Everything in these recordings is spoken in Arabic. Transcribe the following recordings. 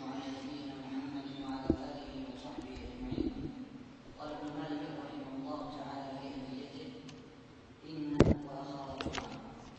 على نبينا محمد وعلى آله وصحبه أجمعين. قال ابن مالك رحمه الله تعالى في ألفيته: إن وأخواتها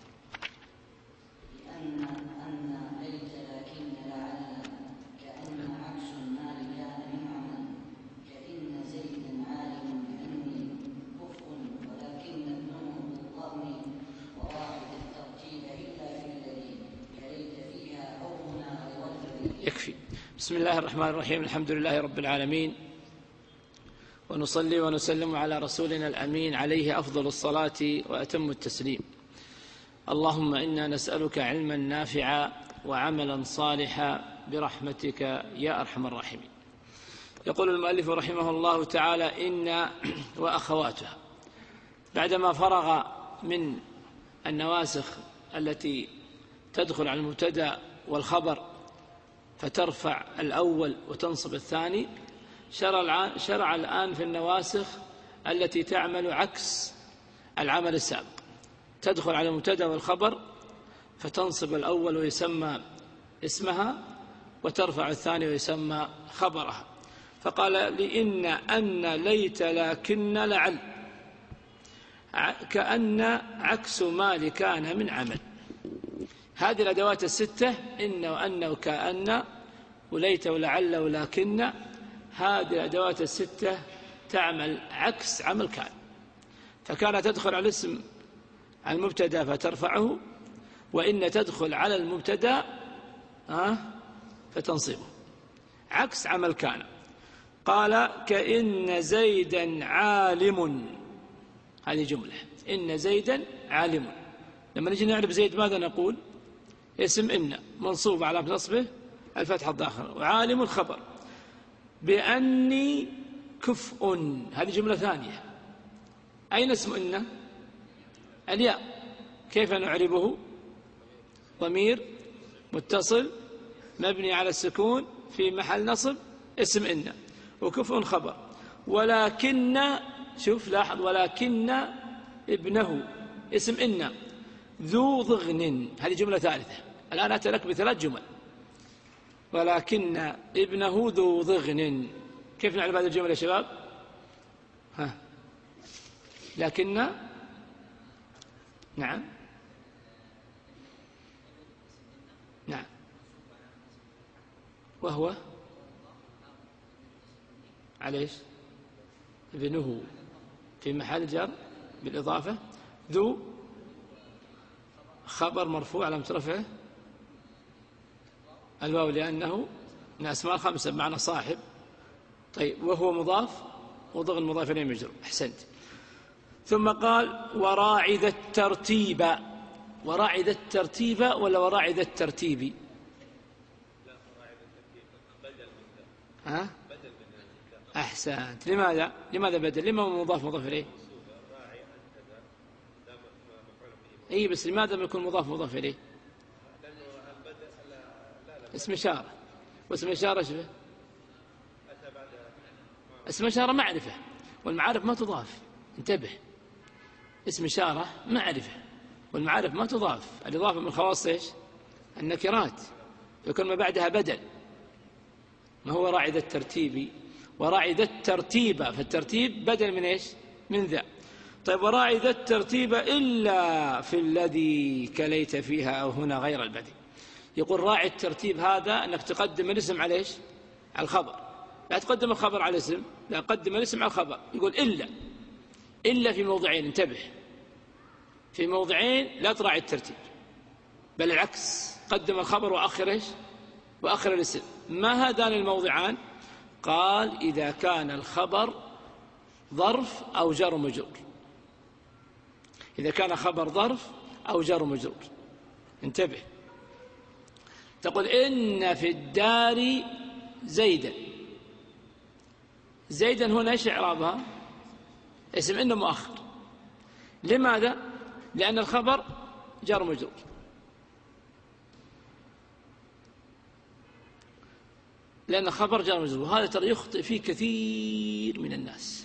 لأن ليت لكن لعل كأن عكس المال كان من عمل كإن زيدا عالم بأني كفء ولكن ابنه بالضم وواحد الترتيب إلا في الذي كليت فيها أو هنا غير الذي. يكفي. بسم الله الرحمن الرحيم. الحمد لله رب العالمين، ونصلي ونسلم على رسولنا الأمين عليه أفضل الصلاة وأتم التسليم. اللهم إنا نسألك علما نافعا وعملا صالحا برحمتك يا أرحم الراحمين. يقول المؤلف رحمه الله تعالى: إن وأخواتها. بعدما فرغ من النواسخ التي تدخل على المبتدأ والخبر فترفع الأول وتنصب الثاني، شرع الآن في النواسخ التي تعمل عكس العمل السابق، تدخل على المبتدأ والخبر فتنصب الأول ويسمى اسمها وترفع الثاني ويسمى خبرها. فقال: لأن ليت لكن لعل كأن عكس ما لكان من عمل. هذه الأدوات الستة: إن وأن وكأن وليت ولعل ولكن، هذه الأدوات الستة تعمل عكس عمل كان. فكان تدخل على الاسم المبتدا فترفعه، وإن تدخل على المبتدا فتنصبه، عكس عمل كان. قال: كإن زيدا عالم. هذه جملة: إن زيدا عالم. لما نجي نعرف زيد ماذا نقول؟ اسم إن منصوب على نصبه الفتحة الظاهرة، وعالم الخبر. بأني كفء، هذه جملة ثانية. أين اسم إن؟ الياء. كيف نعربه؟ ضمير متصل مبني على السكون في محل نصب اسم إن، وكفء خبر. ولكن، شوف لاحظ، ولكن ابنه اسم إن ذو ضغن. هذه جملة ثالثة. الآن أتى لك بثلاث جمل: ولكن ابنه ذو ضغن. كيف نعرف هذه الجملة يا شباب؟ لكن، نعم وهو عليش ابنه في محل جر بالإضافة، ذو خبر مرفوع على رفعه الواو لأنه من أسماء الخمسة بمعنى صاحب. طيب، وهو مضاف وضغن مضاف إليه مجرور. أحسنت. ثم قال: وراعي ذا الترتيب. وراعي ذا الترتيب ولا وراعي ذا الترتيب؟ أحسنت. لماذا بدل؟ لما مضاف مضاف إليه؟ أي، بس لماذا ما يكون مضاف مضاف إليه؟ اسم إشارة، واسم إشارة شبه اسم إشارة معرفة، والمعارف ما تضاف. انتبه، اسم إشارة معرفة والمعارف ما تضاف. الإضافة من خواص إيش؟ النكرات، يكون ما بعدها بدل. ما هو راعي ذا الترتيب؟ وراعي ذا الترتيب، فالترتيب بدل من إيش؟ من ذا. طيب، وراعي ذا الترتيب إلا في الذي كليت فيها أو هنا غير البدي. يقول راعي الترتيب هذا أنك تقدم الاسم على إيش؟ على الخبر. لا تقدم الخبر على الاسم، لا، قدم الاسم على الخبر. يقول إلا في موضعين. انتبه، في موضعين لا تراعي الترتيب، بل العكس، قدم الخبر وأخر إيش؟ وأخر الاسم. ما هذان الموضعان؟ قال: إذا كان الخبر ظرف أو جر مجرور. إذا كان خبر ظرف أو جر مجرور. انتبه، تقول: إن في الدار زيدا. زيدا هنا إيش إعرابها؟ اسم إنه مؤخر. لماذا؟ لأن الخبر جر مجرور. لأن الخبر جر مجرور. وهذا ترى يخطئ فيه كثير من الناس.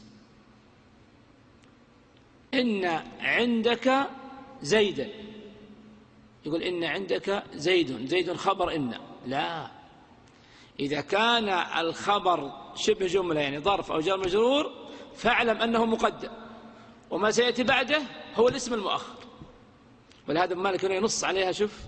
إن عندك زيدا، يقول إن عندك زيد خبر إن. لا، إذا كان الخبر شبه جملة يعني ظرف أو جار مجرور فاعلم أنه مقدم، وما سيأتي بعده هو الاسم المؤخر. ولهذا مالك هنا ينص عليها، شوف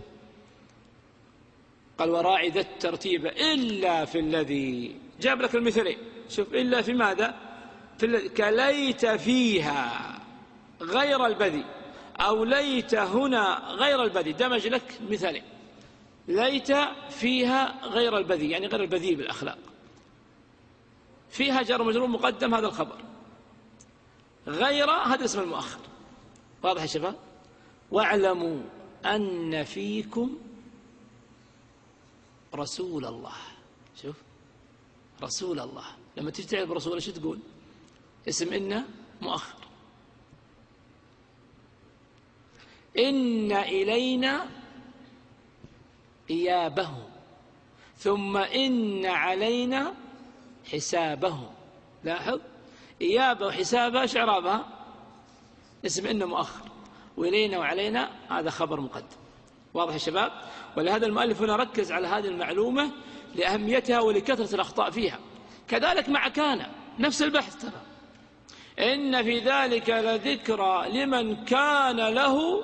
قال وراعي ذا الترتيب إلا في الذي، جاب لك المثالين، شوف إلا في ماذا؟ في الذي، كليت فيها غير البذي، أو ليت هنا غير البذي، دمج لك مثالين. ليت فيها غير البذي يعني غير البذيء بالأخلاق، فيها جار مجرور مقدم هذا الخبر، غير هذا اسم المؤخر. واضح يا شباب؟ واعلموا أن فيكم رسول الله. شوف رسول الله، لما تيجي تعرف رسول شو تقول؟ اسم إن مؤخر. إن إلينا إيابهم ثم إن علينا حسابهم. لاحظ إيابة وحسابها شعرابها اسم إن مؤخر، وإلينا وعلينا هذا خبر مقدم. واضح يا شباب؟ ولهذا المؤلف هنا ركز على هذه المعلومة لأهميتها ولكثرة الأخطاء فيها. كذلك مع كان نفس البحث، ترى إن في ذلك لذكرى لمن كان له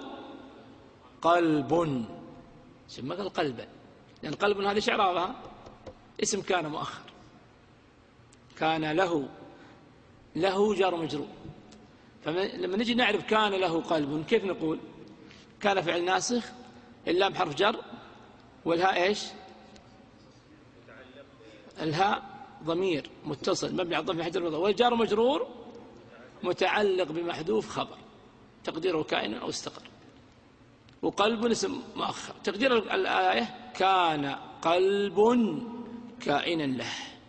قلب. شوف ما قال قلبا، لأن قلب هذه شعرابها اسم كان مؤخر. كان له جار مجرور، فلما نجي نعرف كان له قلب كيف نقول؟ كان فعل ناسخ، اللام حرف جر، والهاء ايش؟ الهاء ضمير متصل مبني على الضم في حد الوضع، والجار مجرور متعلق بمحذوف خبر تقديره كائن أو استقر، وقلب اسم مؤخر. تقدير الآية كان قلب كائنا له.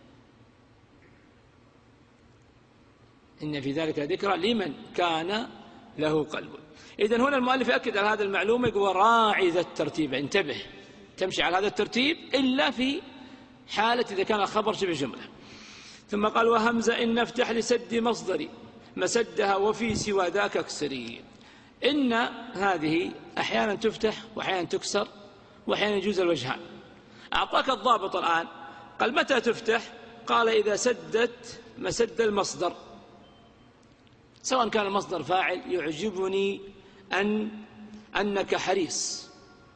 إن في ذلك ذكرى لمن كان له قلب. إذن هنا المؤلف يأكد على هذا المعلومة، يقول راعي ذا الترتيب، انتبه تمشي على هذا الترتيب إلا في حالة إذا كان الخبر شبه جملة. ثم قال وهمزة إن نفتح لسد مصدري مسدها وفي سوى ذاك اكسري. إن هذه أحيانا تفتح وأحيانا تكسر وأحيانا يجوز الوجهان. أعطاك الضابط الآن، قال متى تفتح؟ قال إذا سدت مسد المصدر، سواء كان المصدر فاعل يعجبني أنك حريص،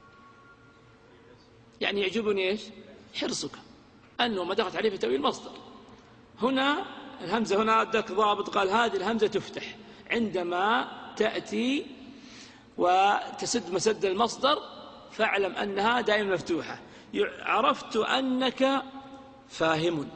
يعني يعجبني إيش؟ حرصك، أنه ما دخلت عليه في تأويل مصدر. هنا الهمزة هنا أدك ضابط، قال هذه الهمزة تفتح عندما تأتي وتسد مسد المصدر، فاعلم أنها دائما مفتوحة. عرفت أنك فاهم،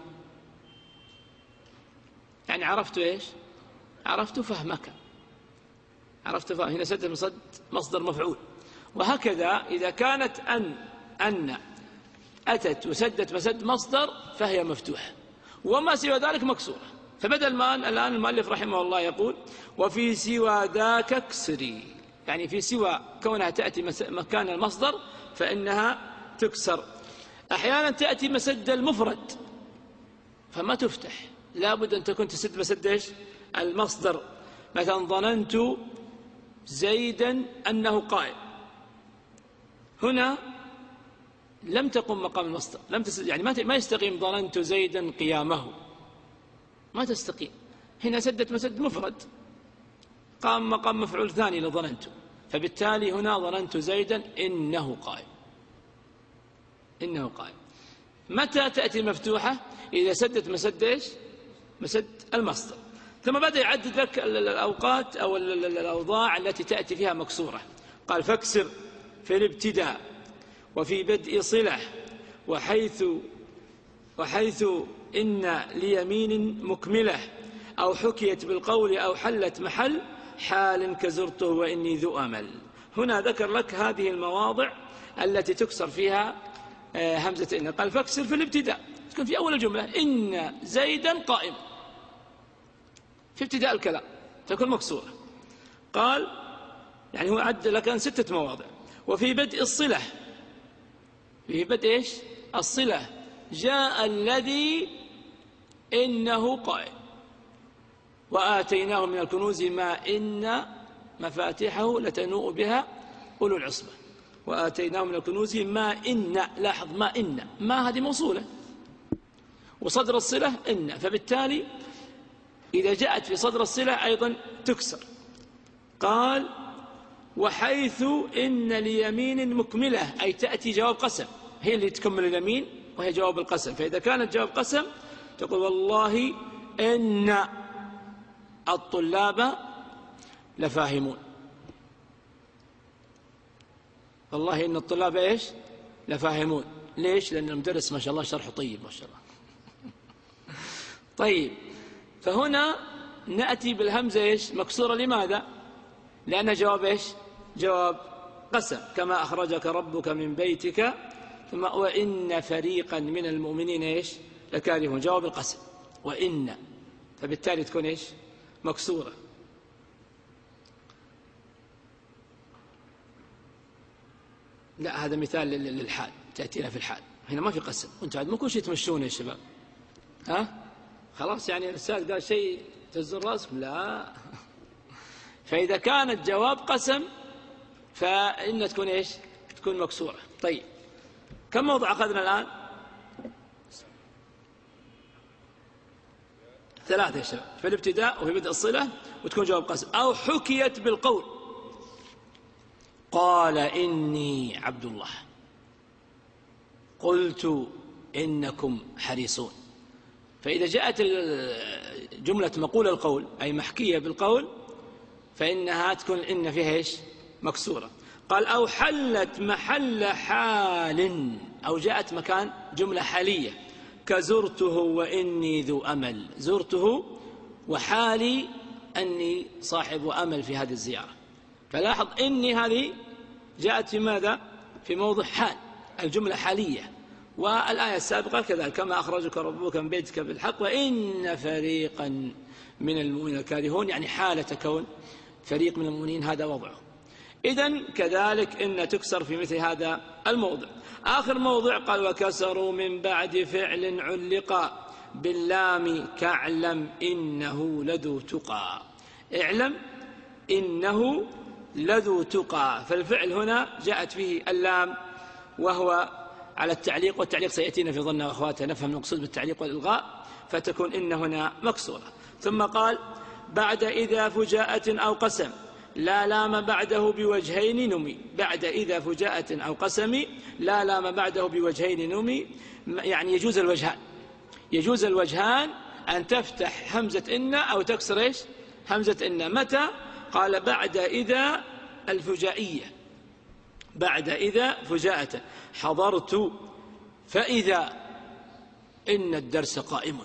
يعني عرفت إيش؟ عرفت فهمك، عرفت فهم. هنا سد مسد مصدر مفعول. وهكذا إذا كانت أن أتت وسدت مسد مصدر فهي مفتوحة، وما سوى ذلك مكسورة. فبدل ما الآن المؤلف رحمه الله يقول وفي سوى ذاك اكسري، يعني في سوى كونها تأتي مكان المصدر فإنها تكسر. أحيانا تأتي مسد المفرد فما تفتح، لابد أن تكون تسد مسد إيش؟ المصدر. مثلا ظننت زيدا أنه قائم، هنا لم تقم مقام المصدر، يعني ما يستقيم ظننت زيدا قيامه، ما تستقيم. هنا سدت مسد مفرد، قام مقام مفعول ثاني لظننت، فبالتالي هنا ظننت زيدا إنه قائم، إنه قائم. متى تأتي مفتوحة؟ إذا سدت مسد إيش؟ مسد المصدر. ثم بدأ يعدد لك الأوقات أو الأوضاع التي تأتي فيها مكسورة. قال فاكسر في الابتداء وفي بدء صلة وحيث إن ليمين مكملة أو حكيت بالقول أو حلت محل حال كزرته وإني ذو أمل. هنا ذكر لك هذه المواضع التي تكسر فيها همزة إن. قال فاكسر في الابتداء، تكون في أول الجملة إن زيدا قائم، في ابتداء الكلام تكون مكسورة. قال يعني هو عد لك 6 مواضع. وفي بدء الصلة، في بدء إيش؟ الصلة، جاء الذي إنه قائم وآتيناه من الكنوز ما إن مفاتحه لتنوء بها أولو العصبة. وآتيناه من الكنوز ما إن، لاحظ ما إن، ما هذه موصولة وصدر الصلة إن، فبالتالي إذا جاءت في صدر الصلة أيضا تكسر. قال وحيث إن ليمين مكملة، أي تأتي جواب قسم، هي اللي تكمل اليمين وهي جواب القسم. فإذا كانت جواب قسم تقول والله إن الطلاب لفاهمون. والله إن الطلاب إيش؟ لفاهمون. ليش؟ لأن المدرس ما شاء الله شرحه طيب ما شاء الله. طيب، فهنا نأتي بالهمزة إيش؟ مكسورة. لماذا؟ لأن جواب إيش؟ جواب قسم. كما أخرجك ربك من بيتك ثم وإن فريقا من المؤمنين إيش؟ لكارهون، جواب القسم وإن، فبالتالي تكون إيش؟ مكسورة. لا، هذا مثال للحال، تأتينا في الحال. هنا ما في قسم، وانتم عاد مو شيء تمشون يا شباب. خلاص يعني الأستاذ قال شيء تهزون راسكم، لا. فإذا كانت جواب قسم فإن تكون إيش؟ تكون مكسورة. طيب، كم موضع أخذنا الآن؟ 3 يا شباب، في الابتداء وفي بدء الصلة، وتكون جواب قسم. أو حكيت بالقول، قال إني عبد الله، قلت إنكم حريصون. فإذا جاءت جملة مقول القول أي محكية بالقول فإنها تكون إن فيها إيش؟ مكسورة. قال أو حلت محل حال، أو جاءت مكان جملة حالية كزرته وإني ذو أمل، زرته وحالي أني صاحب أمل في هذه الزيارة. فلاحظ إني هذه جاءت في ماذا؟ في موضع حال، الجملة حالية. والآية السابقة كذلك كما أخرجك ربك من بيتك بالحق وإن فريقا من المؤمنين كارهون، يعني حالة كون فريق من المؤمنين هذا وضعه. إذن كذلك إن تكسر في مثل هذا الموضع. آخر موضع قال وكسروا من بعد فعل علق باللام كاعلم إنه لذو تقى. اعلم إنه لذو تقى، فالفعل هنا جاءت فيه اللام وهو على التعليق، والتعليق سيأتينا في ظننا وأخواتها نفهم المقصود بالتعليق والإلغاء، فتكون إن هنا مكسورة. ثم قال بعد إذا فجاءة أو قسم لا لام بعده بوجهين نمي. بعد إذا فجاءة أو قسم لا لام بعده بوجهين نمي، يعني يجوز الوجهان. يجوز الوجهان أن تفتح همزة إن أو تكسر إيش؟ همزة إن. متى؟ قال بعد إذا الفجائية، بعد إذا فجاءة حضرت فإذا إن الدرس قائم،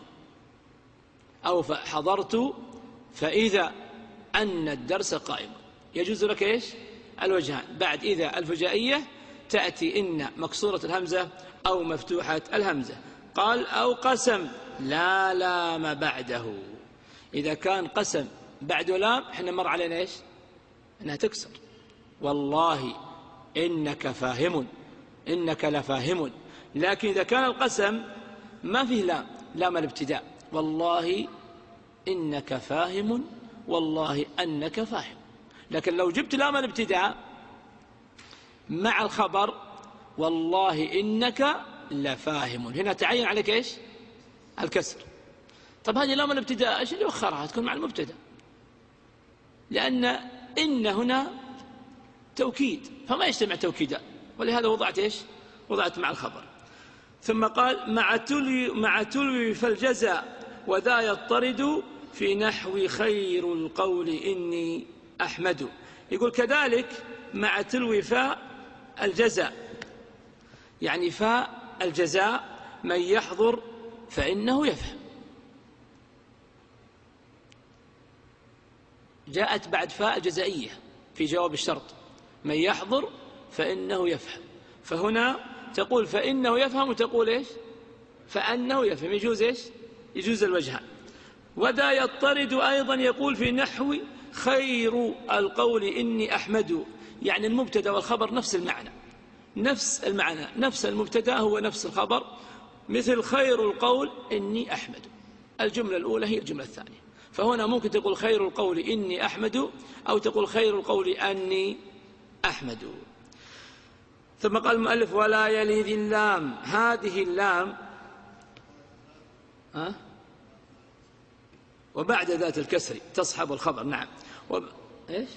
أو حضرت فإذا أن الدرس قائم. يجوز لك إيش؟ الوجهان. بعد إذا الفجائية تأتي إن مكسورة الهمزة أو مفتوحة الهمزة. قال أو قسم لا لام بعده. إذا كان قسم بعده لام احنا مر علينا إيش؟ أنها تكسر. والله إنك فاهم، إنك لفاهم. لكن إذا كان القسم ما فيه لام، لام الابتداء، والله إنك فاهم والله أنك فاهم. لكن لو جبت لام الابتداء مع الخبر والله إنك لفاهم، هنا تعين عليك إيش؟ الكسر. طب هذه لام الابتداء إيش اللي يؤخرها؟ تكون مع المبتدأ، لأن إن هنا توكيد فما يجتمع توكيدا، ولهذا وضعت إيش؟ وضعت مع الخبر. ثم قال مع تلوي فالجزاء وذا يضطرد في نحو خير القول إني أحمد. يقول كذلك مع تلوي فاء الجزاء، يعني فاء الجزاء من يحضر فإنه يفهم. جاءت بعد فاء الجزائية في جواب الشرط، من يحضر فإنه يفهم. فهنا تقول فإنه يفهم وتقول إيش؟ فأنه يفهم. يجوز إيش؟ يجوز الوجهان. وذا يضطرد أيضا يقول في نحو خير القول إني أحمد، يعني المبتدا والخبر نفس المعنى، نفس المعنى، نفس المبتدا هو نفس الخبر. مثل خير القول إني أحمد، الجملة الأولى هي الجملة الثانية. فهنا ممكن تقول خير القول إني أحمد أو تقول خير القول أني أحمد. ثم قال المؤلف ولا يلي ذي اللام. هذه اللام وبعد ذات الكسر تصحب الخبر. نعم. إيش؟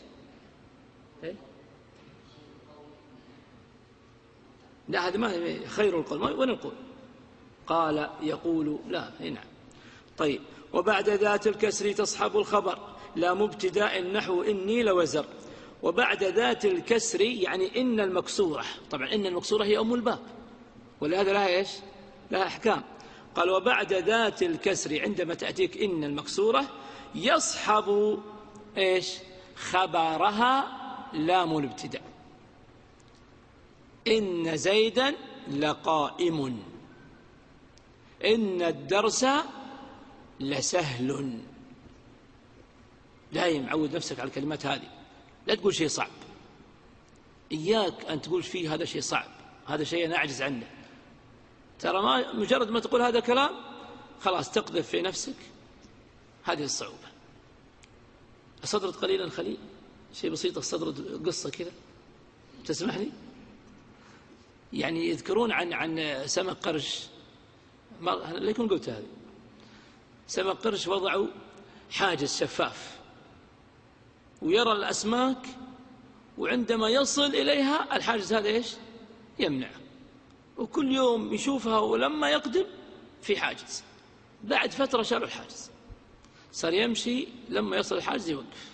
لا، هذا ما خير القول. وين القول؟ قال يقول لا. نعم. طيب. وبعد ذات الكسر تصحب الخبر لا مبتداء نحو إني لوزر. وبعد ذات الكسر يعني إن المكسورة. طبعا إن المكسورة هي أم الباب، ولهذا لها إيش؟ لها أحكام. قال وبعد ذات الكسر عندما تأتيك إن المكسورة يصحب إيش؟ خبرها لام الابتداء. إن زيدا لقائم، إن الدرس لسهل. دائما عود نفسك على الكلمات هذه، لا تقول شيء صعب. إياك أن تقول فيه هذا شيء صعب، هذا شيء أنا أعجز عنه. ترى ما مجرد ما تقول هذا كلام خلاص تقذف في نفسك هذه الصعوبة. أصدرت قليلا خليل، شيء بسيط، أصدرت قصة كذا تسمحني. يعني يذكرون عن سمك قرش، لكم قلت هذه. سمك قرش وضعوا حاجز شفاف ويرى الأسماك، وعندما يصل إليها الحاجز هذا إيش؟ يمنعه، وكل يوم يشوفها، ولما يقدم في حاجز. بعد فترة شالوا الحاجز، صار يمشي لما يصل الحاجز يوقف.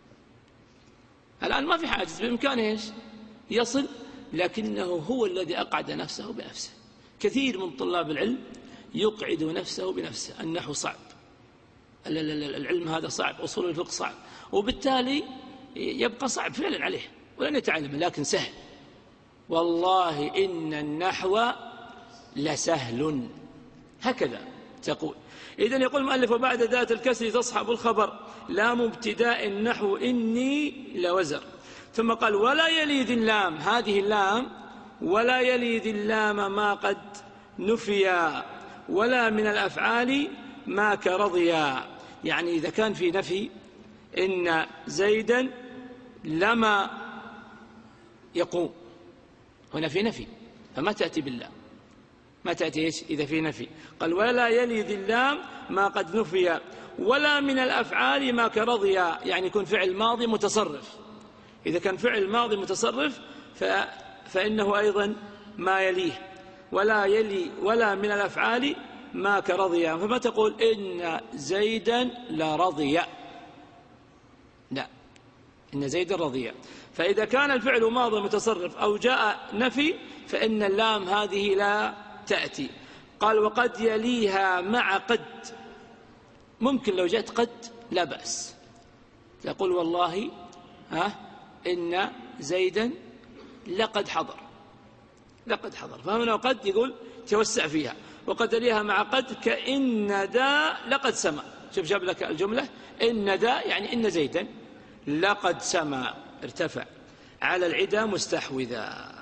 الآن ما في حاجز، بإمكانه إيش؟ يصل، لكنه هو الذي أقعد نفسه بنفسه. كثير من طلاب العلم يقعد نفسه بنفسه. النحو صعب، العلم هذا صعب، أصول الفقه صعب، وبالتالي يبقى صعب فعلا عليه ولن يتعلم، لكن سهل. والله إن النحو لسهل، هكذا تقول. إذن يقول المؤلف وبعد ذات الكسر تصحب الخبر لا مبتداء نحو إني لوزر. ثم قال ولا يلي ذي اللام، هذه اللام ولا يلي ذي اللام ما قد نفيا ولا من الأفعال ما كرضيا. يعني إذا كان في نفي إن زيدا لما يقوم، هنا في نفي فما تأتي بالله، ما تأتي إيش إذا في نفي. قال ولا يلي ذي اللام ما قد نفي ولا من الأفعال ما كرضيا، يعني يكون فعل ماضي متصرف. إذا كان فعل ماضي متصرف فإنه أيضا ما يليه ولا يلي ولا من الأفعال ما كرضيا. فما تقول إن زيدا لرضي، لا، إن زيدا رضي. فإذا كان الفعل ماضي متصرف أو جاء نفي فإن اللام هذه لا تأتي. قال وقد يليها مع قد، ممكن لو جاءت قد لا بأس، تقول والله إن زيدا لقد حضر، لقد حضر. فهنا قد يقول توسع فيها. وقد يليها مع قد كإن دا لقد سمع. شوف جاب لك الجملة إن دا يعني إن زيدا لقد سمع، ارتفع على العدا مستحوذا.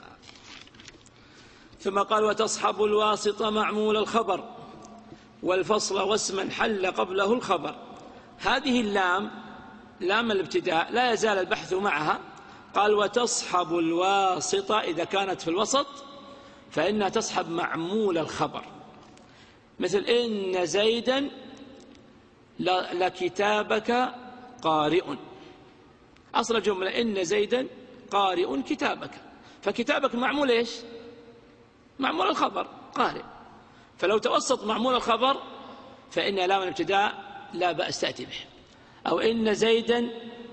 ثم قال وتصحب الواسط معمول الخبر والفصل واسما حل قبله الخبر. هذه اللام لام الابتداء لا يزال البحث معها. قال وتصحب الواسط، إذا كانت في الوسط فإنها تصحب معمول الخبر، مثل إن زيدا لكتابك قارئ. أصل الجملة إن زيدا قارئ كتابك، فكتابك معمول إيش؟ معمول الخبر قارئ. فلو توسط معمول الخبر فإن لام الابتداء لا بأس تأتي به. أو إن زيدا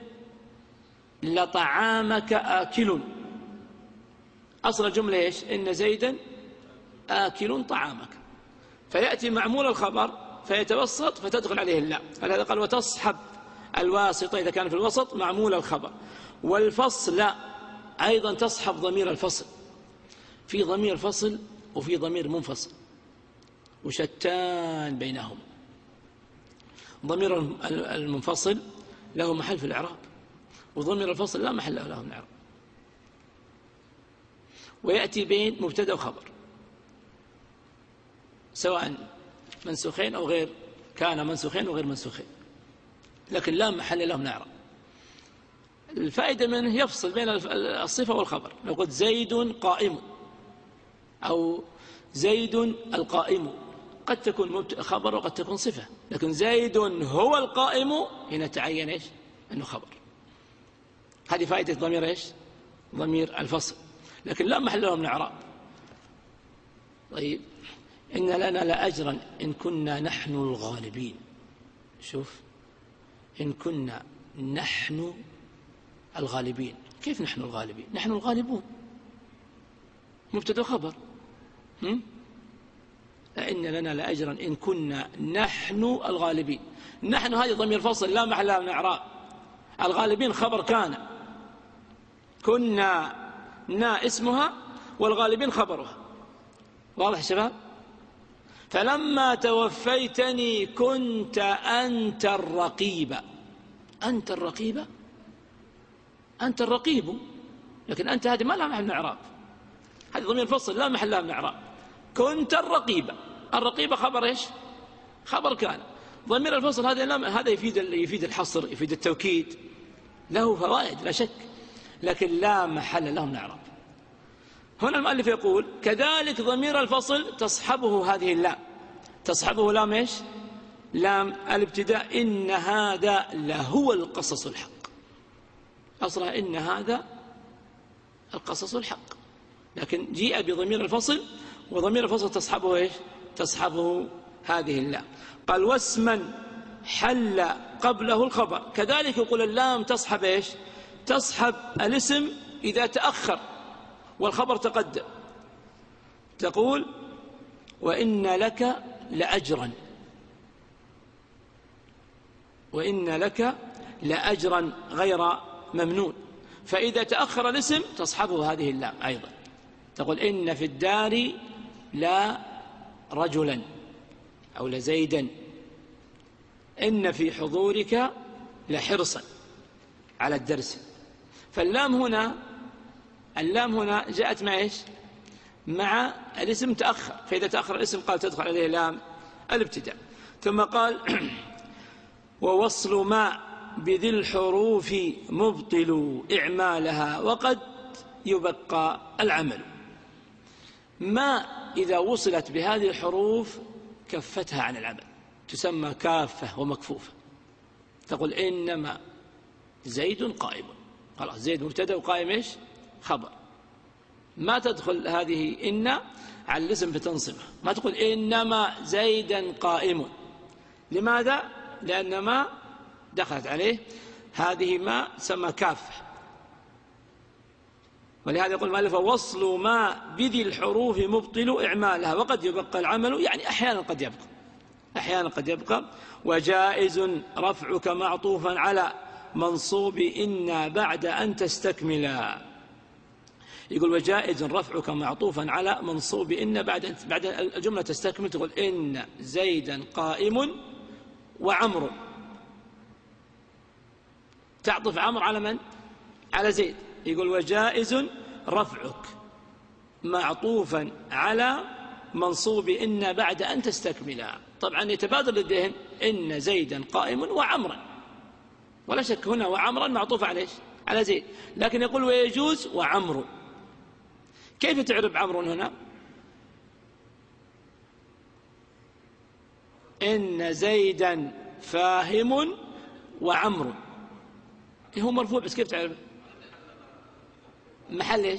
لطعامك آكل، أصل الجملة إيش؟ إن زيدا آكل طعامك، فيأتي معمول الخبر فيتوسط فتدخل عليه اللام. هذا قال وتصحب الواسطة إذا كان في الوسط معمول الخبر. والفصل أيضا تصحب ضمير الفصل. في ضمير فصل وفي ضمير منفصل وشتان بينهم. ضمير المنفصل له محل في الإعراب، وضمير الفصل لا محل له من الإعراب، ويأتي بين مبتدأ وخبر سواء منسوخين أو غير، كان منسوخين وغير منسوخين، لكن لا محل له من الإعراب. الفائدة منه يفصل بين الصفة والخبر. لو قلت زيد قائم أو زيد القائم قد تكون خبر وقد تكون صفة، لكن زيد هو القائم هنا تعين إيش؟ أنه خبر. هذه فائدة ضمير إيش؟ ضمير الفصل، لكن لا محل له من إعراب. طيب، إن لنا لأجرا إن كنا نحن الغالبين. شوف، إن كنا نحن الغالبين. كيف نحن الغالبين؟ نحن الغالبون، مبتدأ خبر. إن لنا لأجرا إن كنا نحن الغالبين. نحن هذه ضمير فصل لا محل له من إعراب. الغالبين خبر كان، كنا نا اسمها والغالبين خبرها. واضح يا شباب؟ فلما توفيتني كنت أنت الرقيب. أنت الرقيب، أنت الرقيب، لكن أنت هذه ما لها محل من إعراب. هذه ضمير فصل لا محل لها من إعراب. كنت الرقيب، الرقيب خبر إيش؟ خبر كان. ضمير الفصل هذا يفيد الحصر، يفيد التوكيد، له فوائد لا شك، لكن لا محل له من إعراب. هنا المؤلف يقول كذلك ضمير الفصل تصحبه هذه اللام. تصحبه لام إيش؟ لام الابتداء. إن هذا لهو القصص الحق. أصلا إن هذا القصص الحق، لكن جيء بضمير الفصل، وضمير الفصل تصحبه إيش؟ تصحبه هذه اللام. قال واسما حل قبله الخبر. كذلك يقول اللام تصحب إيش؟ تصحب الاسم إذا تأخر والخبر تقدم. تقول وإن لك لأجرا، وإن لك لأجرا غير ممنون، فإذا تأخر الاسم تصحبه هذه اللام أيضا. تقول إن في الدار لا رجلا أو لزيدا، إن في حضورك لحرصا على الدرس. فاللام هنا، اللام هنا جاءت مع إيش؟ مع الاسم تأخر، فإذا تأخر الاسم قال تدخل عليه لام الابتداء. ثم قال ووصل ما بذي الحروف مبطل إعمالها وقد يبقى العمل. ما إذا وصلت بهذه الحروف كفتها عن العمل، تسمى كافة ومكفوفة. تقول إنما زيد قائم، خلاص زيد مبتدأ وقائم إيش؟ خبر. ما تدخل هذه إن على الاسم فتنصبه، ما تقول إنما زيدا قائم. لماذا؟ لأن ما دخلت عليه هذه ما تسمى كافة. ولهذا يقول المؤلف وصل ما بذي الحروف مبطل إعمالها وقد يبقى العمل، يعني أحيانا قد يبقى، أحيانا قد يبقى. وجائز رفعك معطوفا على منصوب إن بعد أن تستكملا. يقول وجائز رفعك معطوفا على منصوب إن بعد الجملة تستكمل. تقول إن زيدا قائم وعمر، تعطف عمر على من؟ على زيد. يقول وجائز رفعك معطوفا على منصوب إن بعد أن تستكملا. طبعا يتبادر للذهن إن زيدا قائم وعمرا، ولا شك هنا وعمرا معطوف على إيش؟ على زيد. لكن يقول ويجوز وعمر. كيف تعرب عمرو هنا؟ إن زيدا فاهم وعمرو، هو مرفوع، بس كيف تعرف؟ محل إيش؟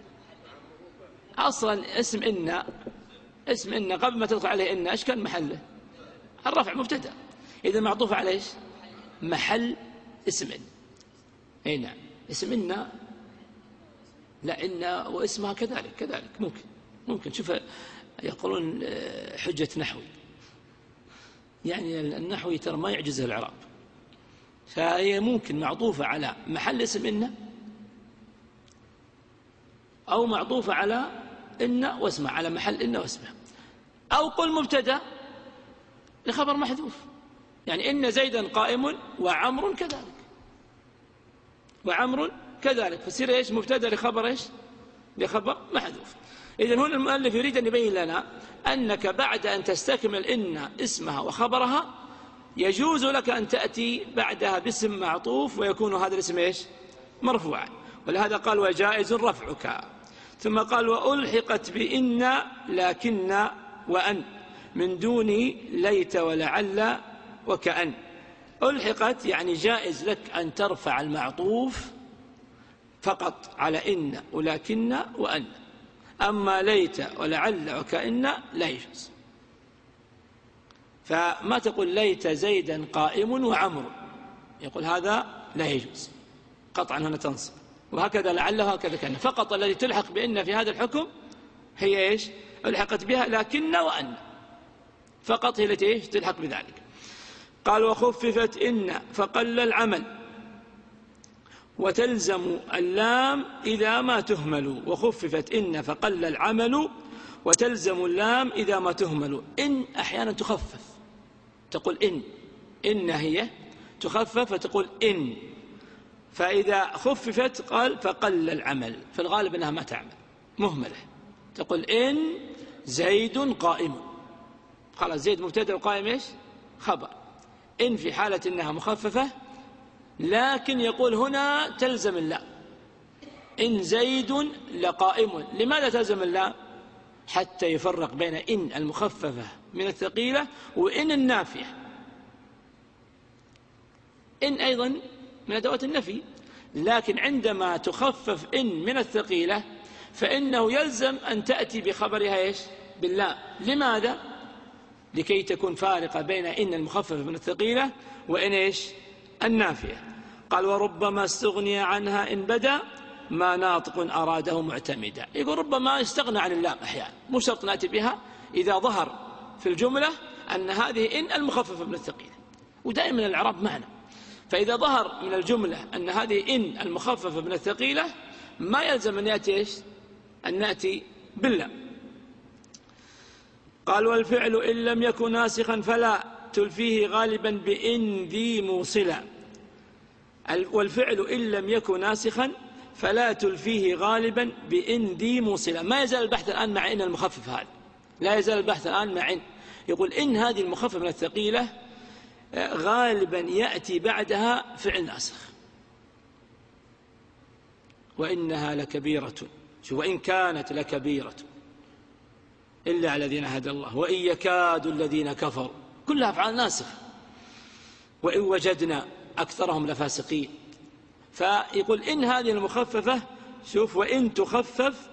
أصلا اسم إن قبل ما تدخل عليه إن إيش كان محله؟ الرفع مبتدأ، إذا معطوف على إيش؟ محل اسم إن. أي نعم، اسم إن، لا إن واسمها كذلك ممكن. شوف يقولون حجة نحوي، يعني النحوي ترى ما يعجزه الإعراب، فهي ممكن معطوفة على محل اسم إن، أو معطوفة على إن واسمها، على محل إن واسمها، أو قل مبتدأ لخبر محذوف، يعني إن زيدا قائم وعمر كذلك، فسير إيش؟ مبتدأ لخبر إيش؟ لخبر محذوف. إذن هنا المؤلف يريد أن يبين لنا أنك بعد أن تستكمل إن اسمها وخبرها يجوز لك أن تأتي بعدها باسم معطوف ويكون هذا الاسم إيش؟ مرفوعا. ولهذا قال وجائز رفعك. ثم قال وألحقت بإن لكن وأن، من دون ليت ولعل وكأن. ألحقت يعني جائز لك أن ترفع المعطوف فقط على إن ولكن وأن، أما ليت ولعل وكأن لا يجوز. فما تقول ليت زيدا قائم وعمر، يقول هذا لا يجوز قطعا، هنا تنصب. وهكذا لعله وهكذا كان. فقط الذي تلحق بإن في هذا الحكم هي إيش؟ ألحقت بها لكن وأن فقط، هي التي إيش تلحق بذلك. قال وخففت إن فقل العمل وتلزم اللام إذا ما تهمل. وخففت إن فقل العمل وتلزم اللام إذا ما تهمل. إن أحيانا تخفف، تقول إن هي تخفف فتقول إن، فإذا خففت قال فقل العمل، في الغالب أنها ما تعمل مهملة، تقول إن زيد قائم، خلاص زيد مبتدأ وقائم إيش؟ خبر. إن في حالة أنها مخففة، لكن يقول هنا تلزم اللام، إن زيد لقائم. لماذا تلزم اللام؟ حتى يفرق بين إن المخففة من الثقيلة وإن النافية. إن أيضا من أدوات النفي، لكن عندما تخفف إن من الثقيلة فإنه يلزم أن تأتي بخبرها إيش؟ باللام. لماذا؟ لكي تكون فارقة بين إن المخففة من الثقيلة وإن إيش؟ النافية. قال وربما استغني عنها إن بدا ما ناطق أراده معتمدا. يقول ربما استغنى عن اللام أحيانا، مو شرط نأتي بها إذا ظهر في الجملة أن هذه إن المخففة من الثقيلة، ودائما الإعراب معنا. فإذا ظهر من الجملة أن هذه إن المخففة من الثقيلة ما يلزم أن يأتي إيش؟ أن نأتي باللام. قال والفعل إن لم يكن ناسخا فلا تلفيه غالبا بإن ذي موصلا. والفعل إن لم يكن ناسخا فلا تلفيه غالبا بإن ذي موصلا. ما يزال البحث الآن مع إن المخفف هذا، لا يزال البحث الآن مع إن. يقول إن هذه المخففة من الثقيلة غالبا يأتي بعدها فعل ناسخ. وإنها لكبيرة، وإن كانت لكبيرة إلا على الذين هدى الله وإن يكاد الذين كفروا، كلها أفعال ناسخة. وإن وجدنا أكثرهم لفاسقين. فيقول إن هذه المخففة، شوف وإن تخفف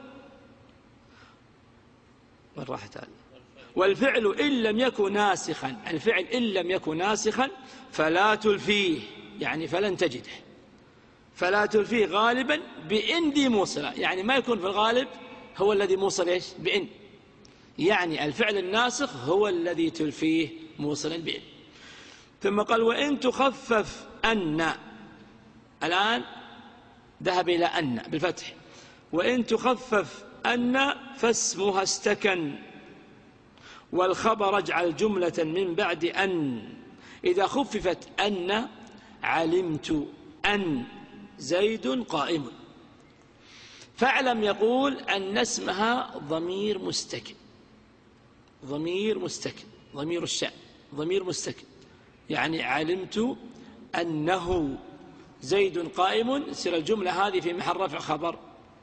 وين راحت هذه؟ والفعل إن لم يكن ناسخا، الفعل إن لم يكن ناسخا فلا تلفيه، يعني فلن تجده، فلا تلفيه غالبا بإن ذي موصلة، يعني ما يكون في الغالب هو الذي موصل إيش؟ بإن، يعني الفعل الناسخ هو الذي تلفيه موصلا بإن. ثم قال وإن تخفف أن، الآن ذهب إلى أن بالفتح. وإن تخفف أن فاسمها استكن والخبر اجعل جملة من بعد أن. إذا خففت أن علمت أن زيد قائم، فاعلم يقول أن اسمها ضمير مستكن، ضمير مستكن، ضمير الشأن، ضمير مستكن، يعني علمت أنه زيد قائم، يصير الجملة هذه في محل رفع خبر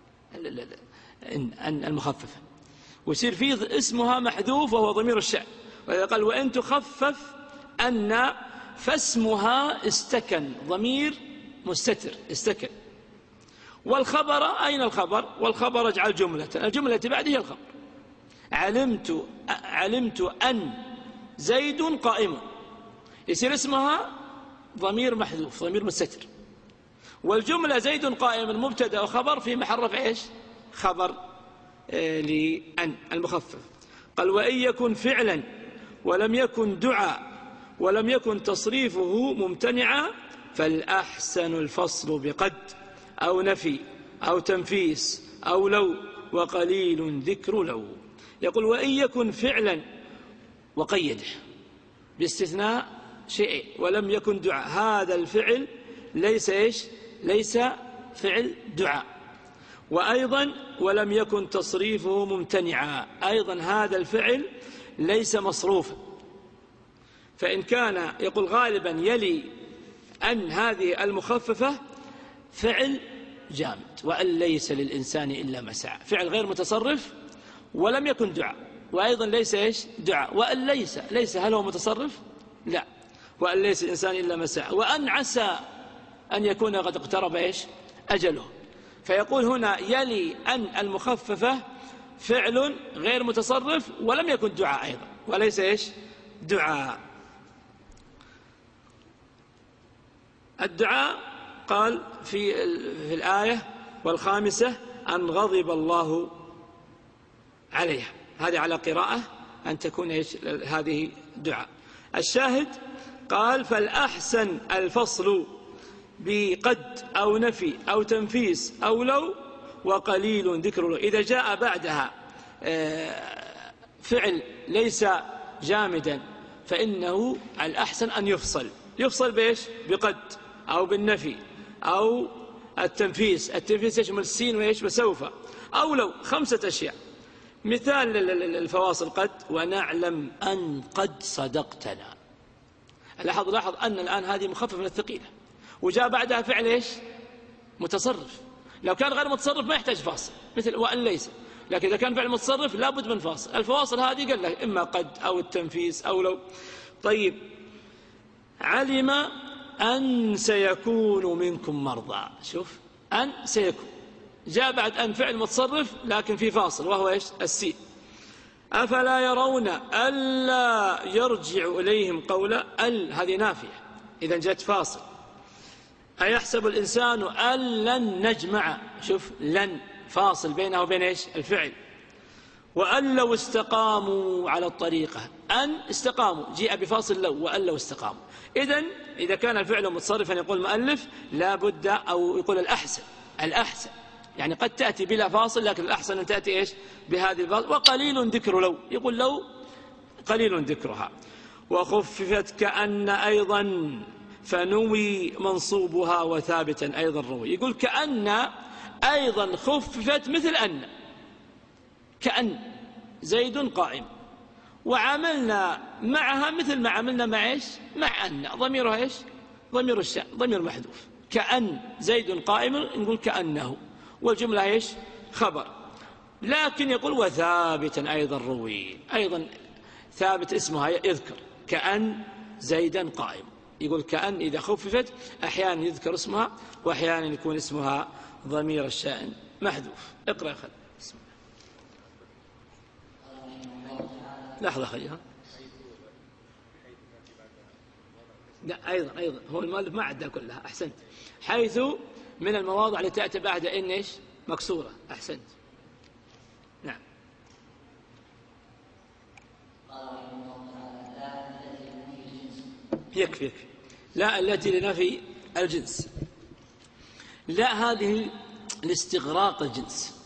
أن المخففة، ويصير فيه اسمها محذوف وهو ضمير الشأن. وإذا قال وإن تخفف أن فاسمها استكن، ضمير مستتر استكن. والخبر أين الخبر؟ والخبر اجعل جملة، الجملة بعده هي الخبر. علمت أن زيد قائم، يصير اسمها ضمير محذوف ضمير مستتر، والجملة زيد قائم المبتدأ وخبر في محل رفع ايش؟ خبر لأن المخفف. قال وإن يكن فعلا ولم يكن دعاء ولم يكن تصريفه ممتنعا فالأحسن الفصل بقد أو نفي أو تنفيس أو لو وقليل ذكر لو. يقول وإن يكن فعلا وقيده باستثناء شيء ولم يكن دعاء، هذا الفعل ليس إيش؟ ليس فعل دعاء. وأيضا ولم يكن تصريفه ممتنعا، أيضا هذا الفعل ليس مصروفا. فإن كان يقول غالبا يلي أن هذه المخففة فعل جامد، وأن ليس للإنسان إلا ما سعى، فعل غير متصرف ولم يكن دعاء، وأيضا ليس إيش دعاء. وأن ليس هل هو متصرف؟ لا. وأن ليس الإنسان إلا ما سعى. وأن عسى أن يكون قد اقترب إيش أجله. فيقول هنا يلي أن المخففة فعل غير متصرف ولم يكن دعاء أيضا، وليس إيش دعاء. الدعاء قال في الآية والخامسة أن غضب الله عليها، هذه على قراءة أن تكون إيش هذه دعاء. الشاهد قال فالأحسن الفصل بقد أو نفي أو تنفيس أو لو وقليل ذكر له. إذا جاء بعدها فعل ليس جامدا فإنه الأحسن أن يفصل بإيش بقد أو بالنفي أو التنفيس. التنفيس يشمل السين وإيش وسوف أو لو، 5 أشياء. مثال الفواصل قد ونعلم أن قد صدقتنا. لاحظ أن الآن هذه مخفف من الثقيلة وجاء بعدها فعل إيش متصرف. لو كان غير متصرف ما يحتاج فاصل مثل وأن ليس، لكن إذا كان فعل متصرف لابد من فاصل. الفواصل هذه قال لك إما قد أو التنفيس أو لو. طيب علم أن سيكون منكم مرضى. شوف أن سيكون جاء بعد أن فعل متصرف لكن في فاصل وهو إيش السين. أفلا يرون ألا يرجع إليهم قولا. هذه نافية إذا جاءت فاصل. أيحسب الإنسان أن لن نجمع. شوف لن فاصل بينه وبين إيش الفعل. وأن لو استقاموا على الطريقة. أن استقاموا جاء بفاصل لو، وأن لو استقاموا. إذا كان الفعل متصرفا يقول المؤلف لا بد أو يقول الأحسن يعني قد تأتي بلا فاصل لكن الأحسن أن تأتي إيش بهذه الفاصل. وقليل ذكر لو، يقول لو قليل ذكرها. وخففت كأن أيضا فنوي منصوبها وثابتا أيضا روي. يقول كأن أيضا خففت مثل أن. كأن زيد قائم وعملنا معها مثل ما عملنا مع إيش مع أن. ضميرها إيش ضمير الشأن ضمير محذوف. كأن زيد قائم نقول كأنه، والجملة إيش خبر. لكن يقول وثابتا أيضا روي. أيضا ثابت اسمها يذكر كأن زيدا قائم. يقول كأن إذا خففت أحيانا يذكر اسمها وأحيانا يكون اسمها ضمير الشأن محذوف. اقرأ خل. لحظة خليها. لا أيضا هو المؤلف ما عدها كلها. أحسنت. حيث من المواضع التي تأتي بعد إن إيش مكسورة. أحسنت. نعم. يكفي لا التي لنفي الجنس. لا هذه لاستغراق الجنس،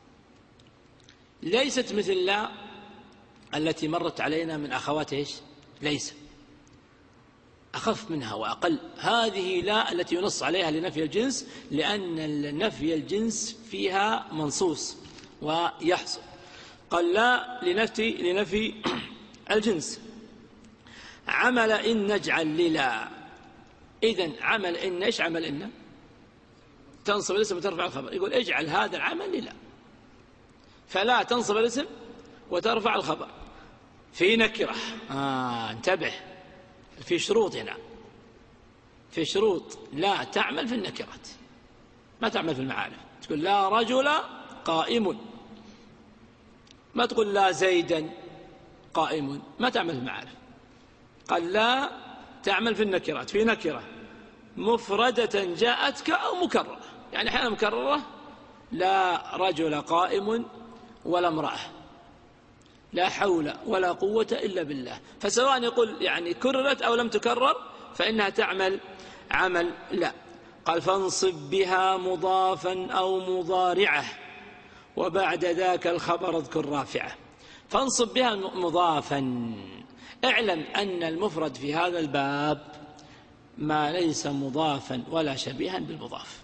ليست مثل لا التي مرت علينا من أخوات إيش ليس، أخف منها وأقل. هذه لا التي ينص عليها لنفي الجنس، لأن نفي الجنس فيها منصوص ويحصل. قال لا لنفي الجنس. عمل إن نجعل للا. إذن عمل إن إيش عمل إن تنصب الاسم وترفع الخبر. يقول اجعل هذا العمل للا، فلا تنصب الاسم وترفع الخبر في نكرة. انتبه في شروط هنا، في شروط. لا تعمل في النكرات، ما تعمل في المعارف. تقول لا رجل قائم، ما تقول لا زيدا قائم، ما تعمل في المعارف. قال لا تعمل في النكرات. في نكرة مفردة جاءتك أو مكررة، يعني أحيانا مكررة لا رجل قائم ولا امرأة، لا حول ولا قوة إلا بالله. فسواء يقول يعني كررت أو لم تكرر فإنها تعمل عمل لا. قال فانصب بها مضافا أو مضارعة وبعد ذاك الخبر اذكر رافعة. فانصب بها مضافا. اعلم أن المفرد في هذا الباب ما ليس مضافا ولا شبيها بالمضاف.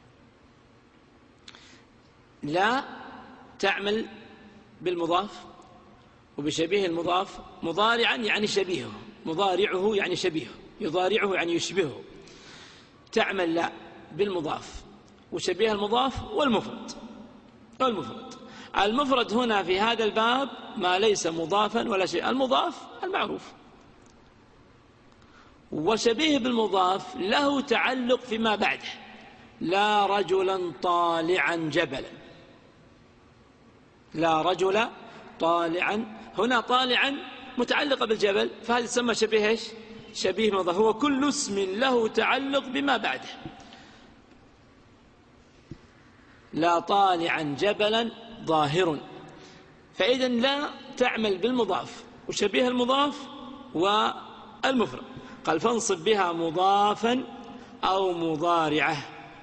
لا تعمل بالمضاف وبشبيه المضاف. مضارعا يعني شبيهه، مضارعه يعني شبيهه، يضارعه يعني يشبهه. تعمل لا بالمضاف وشبيه المضاف والمفرد. المفرد هنا في هذا الباب ما ليس مضافا ولا شيء، المضاف المعروف، وشبيه بالمضاف له تعلق فيما بعده. لا رجلا طالعا جبلا، لا رجل طالعا، هنا طالعا متعلقة بالجبل، فهذا يسمى شبيه ايش؟ شبيه مضاف، هو كل اسم له تعلق بما بعده. لا طالعا جبلا ظاهر، فإذا لا تعمل بالمضاف وشبيه المضاف والمفرد. قال فانصب بها مضافا أو مضارعة،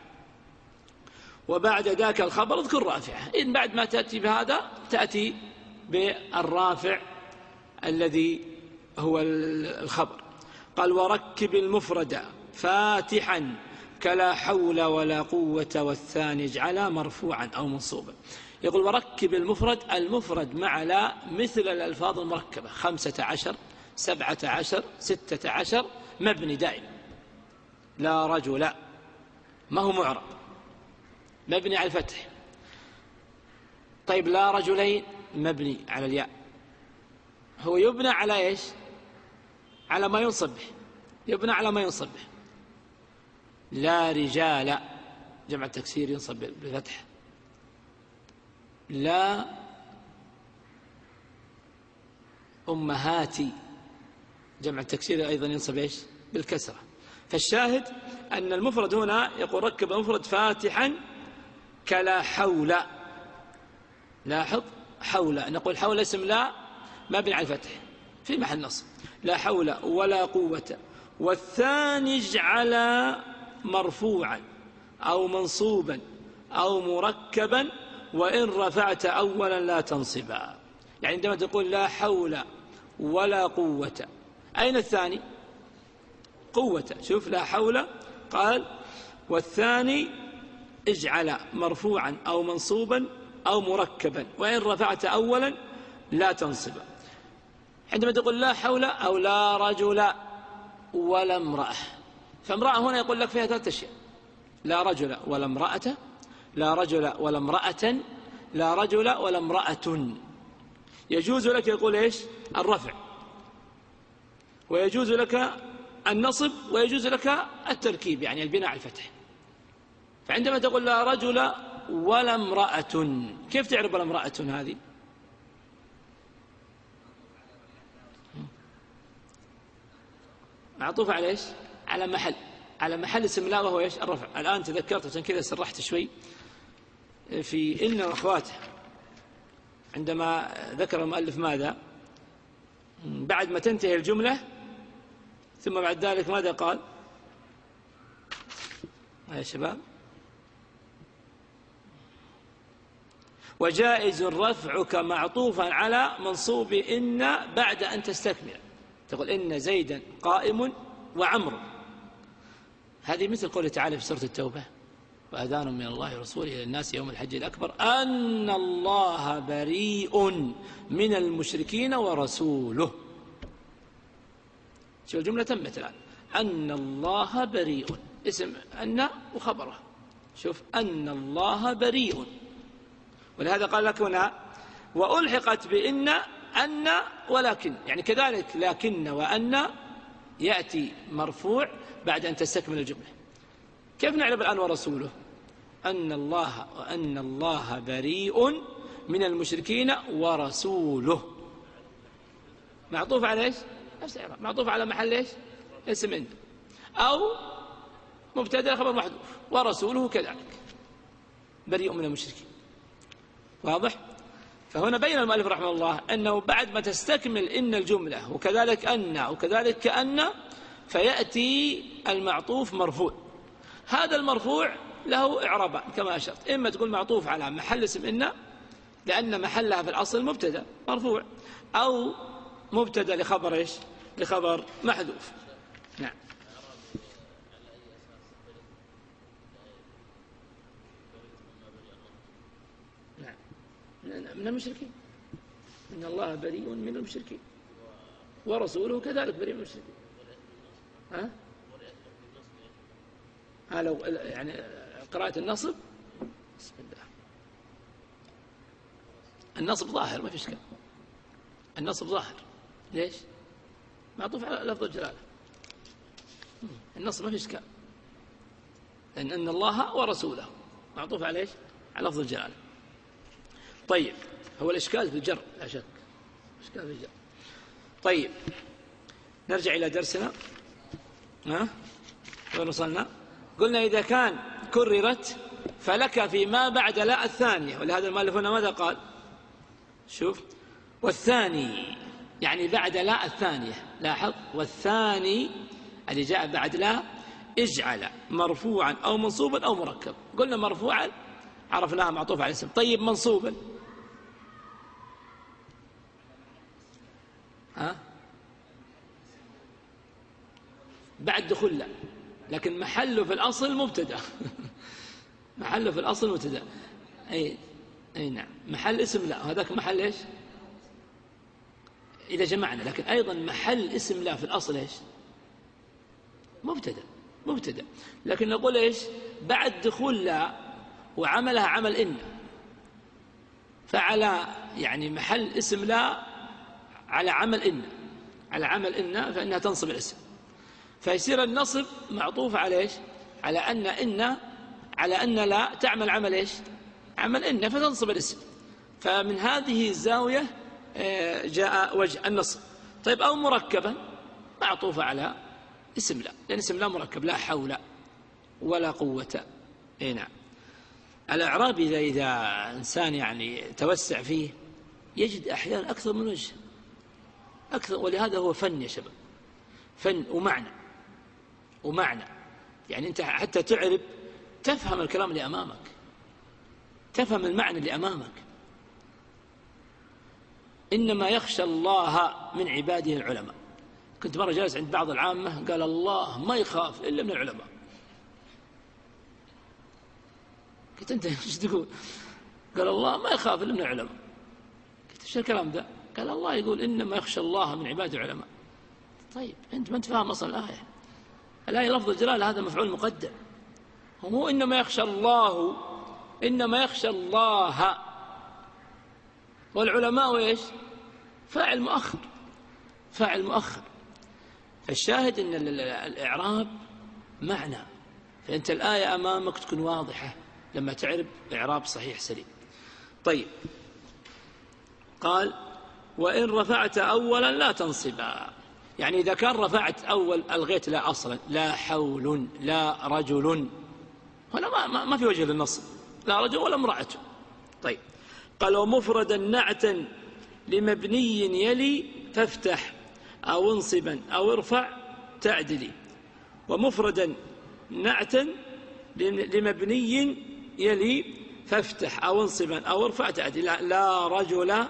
وبعد ذاك الخبر اذكر رافعه. إن بعد ما تأتي بهذا تأتي بالرافع الذي هو الخبر. قال وركب المفرد فاتحا كلا حول ولا قوة، والثاني اجعل مرفوعا أو منصوبا. يقول وركب المفرد، المفرد مع لا مثل الألفاظ المركبة 15 17 16 مبني دائما. لا رجل ما هو معرب، مبني على الفتح. طيب لا رجلين مبني على الياء، هو يبنى على ايش؟ على ما ينصب به، يبنى على ما ينصب به. لا رجال جمع التكسير ينصب بالفتح. لا أمهاتي جمع التكسير أيضا ينصب ايش؟ بالكسرة. فالشاهد أن المفرد هنا يقول ركب المفرد فاتحا كلا حول. لاحظ حول، نقول حول اسم لا مبني على الفتح في محل نصب. لا حول ولا قوة، والثاني اجعل مرفوعا أو منصوبا أو مركبا، وإن رفعت أولا لا تنصبا. يعني عندما تقول لا حول ولا قوة، أين الثاني؟ قوة. شوف لا حول قال والثاني اجعل مرفوعا أو منصوبا أو مركبا، وإن رفعت أولا لا تنصبا. عندما تقول لا حول أو لا رجل ولا امرأة، فامرأة هنا يقول لك فيها ثلاث أشياء: لا رجل ولا امرأة، لا رجل ولا امرأة، لا رجل ولا امرأة. يجوز لك يقول إيش؟ الرفع، ويجوز لك النصب، ويجوز لك التركيب يعني البناء على الفتح. فعندما تقول لا رجل ولا امرأة، كيف تعرف الامرأة هذه؟ معطوفة على إيش؟ على محل، على محل اسم لا وهو إيش؟ الرفع. الآن تذكرت عشان كذا سرحت شوي في إن وأخواتها، عندما ذكر المؤلف ماذا؟ بعد ما تنتهي الجملة ثم بعد ذلك ماذا قال؟ يا شباب، وجائز رفعك معطوفا على منصوب إن بعد أن تستكمل. تقول إن زيدا قائم وعمر. هذه مثل قوله تعالى في سورة التوبة: وأذان من الله ورسوله إلى الناس يوم الحج الأكبر أن الله بريء من المشركين ورسوله. شوف الجملة تمت الآن، أن الله بريء، اسم أن وخبره. شوف أن الله بريء، ولهذا قال لك هنا وألحقت بإن أن ولكن، يعني كذلك لكن وأن يأتي مرفوع بعد أن تستكمل الجملة. كيف نعرف الآن ورسوله؟ أن الله بريء من المشركين ورسوله، معطوف على إيش؟ نفس الإعراب، معطوف على محل إيش؟ اسم إن، أو مبتدأ خبر محذوف، ورسوله كذلك بريء من المشركين. واضح؟ فهنا بين المؤلف رحمه الله أنه بعد ما تستكمل إن الجملة وكذلك أن وكذلك كأن، فيأتي المعطوف مرفوع. هذا المرفوع له إعرابان كما أشرت: إما تقول معطوف على محل اسم إن لأن محلها في الأصل مبتدأ مرفوع، أو مبتدأ لخبر إيش؟ لخبر محذوف. نعم. من المشركين، إن الله بريء من المشركين ورسوله كذلك بريء من المشركين. لو يعني قراءة النصب، بسم الله. النصب ظاهر ما في إشكال، النصب ظاهر. ليش؟ معطوف على لفظ الجلالة، النصب ما في إشكال، لأن الله ورسوله معطوف على إيش؟ على لفظ الجلالة. طيب هو الإشكال في الجر لا شك، إشكال في الجر. طيب نرجع إلى درسنا. وين وصلنا؟ قلنا إذا كان كررت فلك فيما بعد لا الثانية، ولهذا المؤلف هنا ماذا قال؟ شوف، والثاني يعني بعد لا الثانية، لاحظ، والثاني اللي جاء بعد لا اجعل مرفوعا أو منصوبا أو مركب. قلنا مرفوعا عرفناها معطوف على الاسم. طيب منصوبا بعد دخول لا، لكن محله في الأصل مبتدأ محله في الأصل مبتدأ. أي نعم، محل اسم لا، هذاك محل إيش؟ إذا جمعنا، لكن أيضا محل اسم لا في الأصل إيش؟ مبتدأ، لكن نقول إيش؟ بعد دخول لا وعملها عمل إن، فعلى يعني محل اسم لا على عمل إن فإنها تنصب الاسم، فيصير النصب معطوف على إيش؟ على أن لا تعمل عمل إيش؟ عمل إن فتنصب الاسم. فمن هذه الزاوية جاء وجه النصب. طيب أو مركبا معطوف على اسم لا، لأن اسم لا مركب، لا حول ولا قوة. نعم. الإعراب إذا إنسان يعني توسع فيه يجد أحيانا أكثر من وجه، أكثر، ولهذا هو فن يا شباب، فن ومعنى. يعني أنت حتى تعرب تفهم الكلام اللي أمامك، تفهم المعنى اللي أمامك. إنما يخشى الله من عباده العلماء. كنت مرة جالس عند بعض العامة قال الله ما يخاف إلا من العلماء. قلت أنت ايش تقول؟ قال الله ما يخاف إلا من العلماء. قلت ايش الكلام ذا؟ قال الله يقول إنما يخشى الله من عباده العلماء. طيب أنت ما أنت فاهم أصل الآية لفظ الجلالة هذا مفعول مقدر، هو إنما يخشى الله، والعلماء إيش؟ فاعل مؤخر. فالشاهد إن الإعراب معنى، فأنت الآية أمامك تكون واضحة لما تعرب إعراب صحيح سليم. طيب قال وإن رفعت أولا لا تنصبا، يعني إذا كان رفعت أول ألغيت لا أصلا، لا حول لا رجل، هنا ما في وجه للنصب، لا رجل ولا امرأة. طيب قال ومفردا نعتا لمبني يلي فافتح أو انصبا أو ارفع تعدلي. ومفردا نعتا لمبني يلي فافتح أو انصبا أو ارفع تعدلي. لا رجل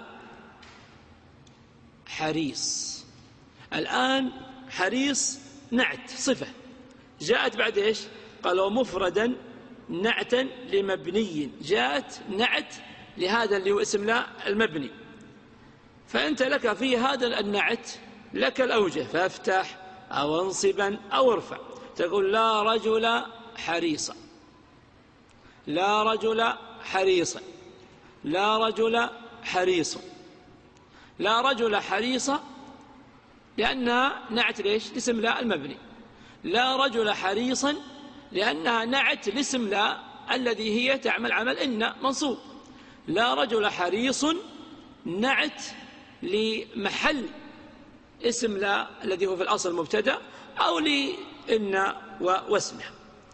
حريص. الآن حريص نعت صفة جاءت بعد إيش؟ قال ومفردا نعتا لمبني، جاءت نعت لهذا اللي هو اسم لا المبني، فأنت لك في هذا النعت لك الأوجه، فافتح أو انصبا أو ارفع. تقول لا رجل حريصا، لا رجل حريصا، لا رجل حريص، لا رجل حريصا، لأنها نعت ليش؟ لاسم لا المبني. لا رجل حريصا لأنها نعت لاسم لا الذي هي تعمل عمل إن منصوب. لا رجل حريص نعت لمحل اسم لا الذي هو في الأصل مبتدأ أو لإن واسمه.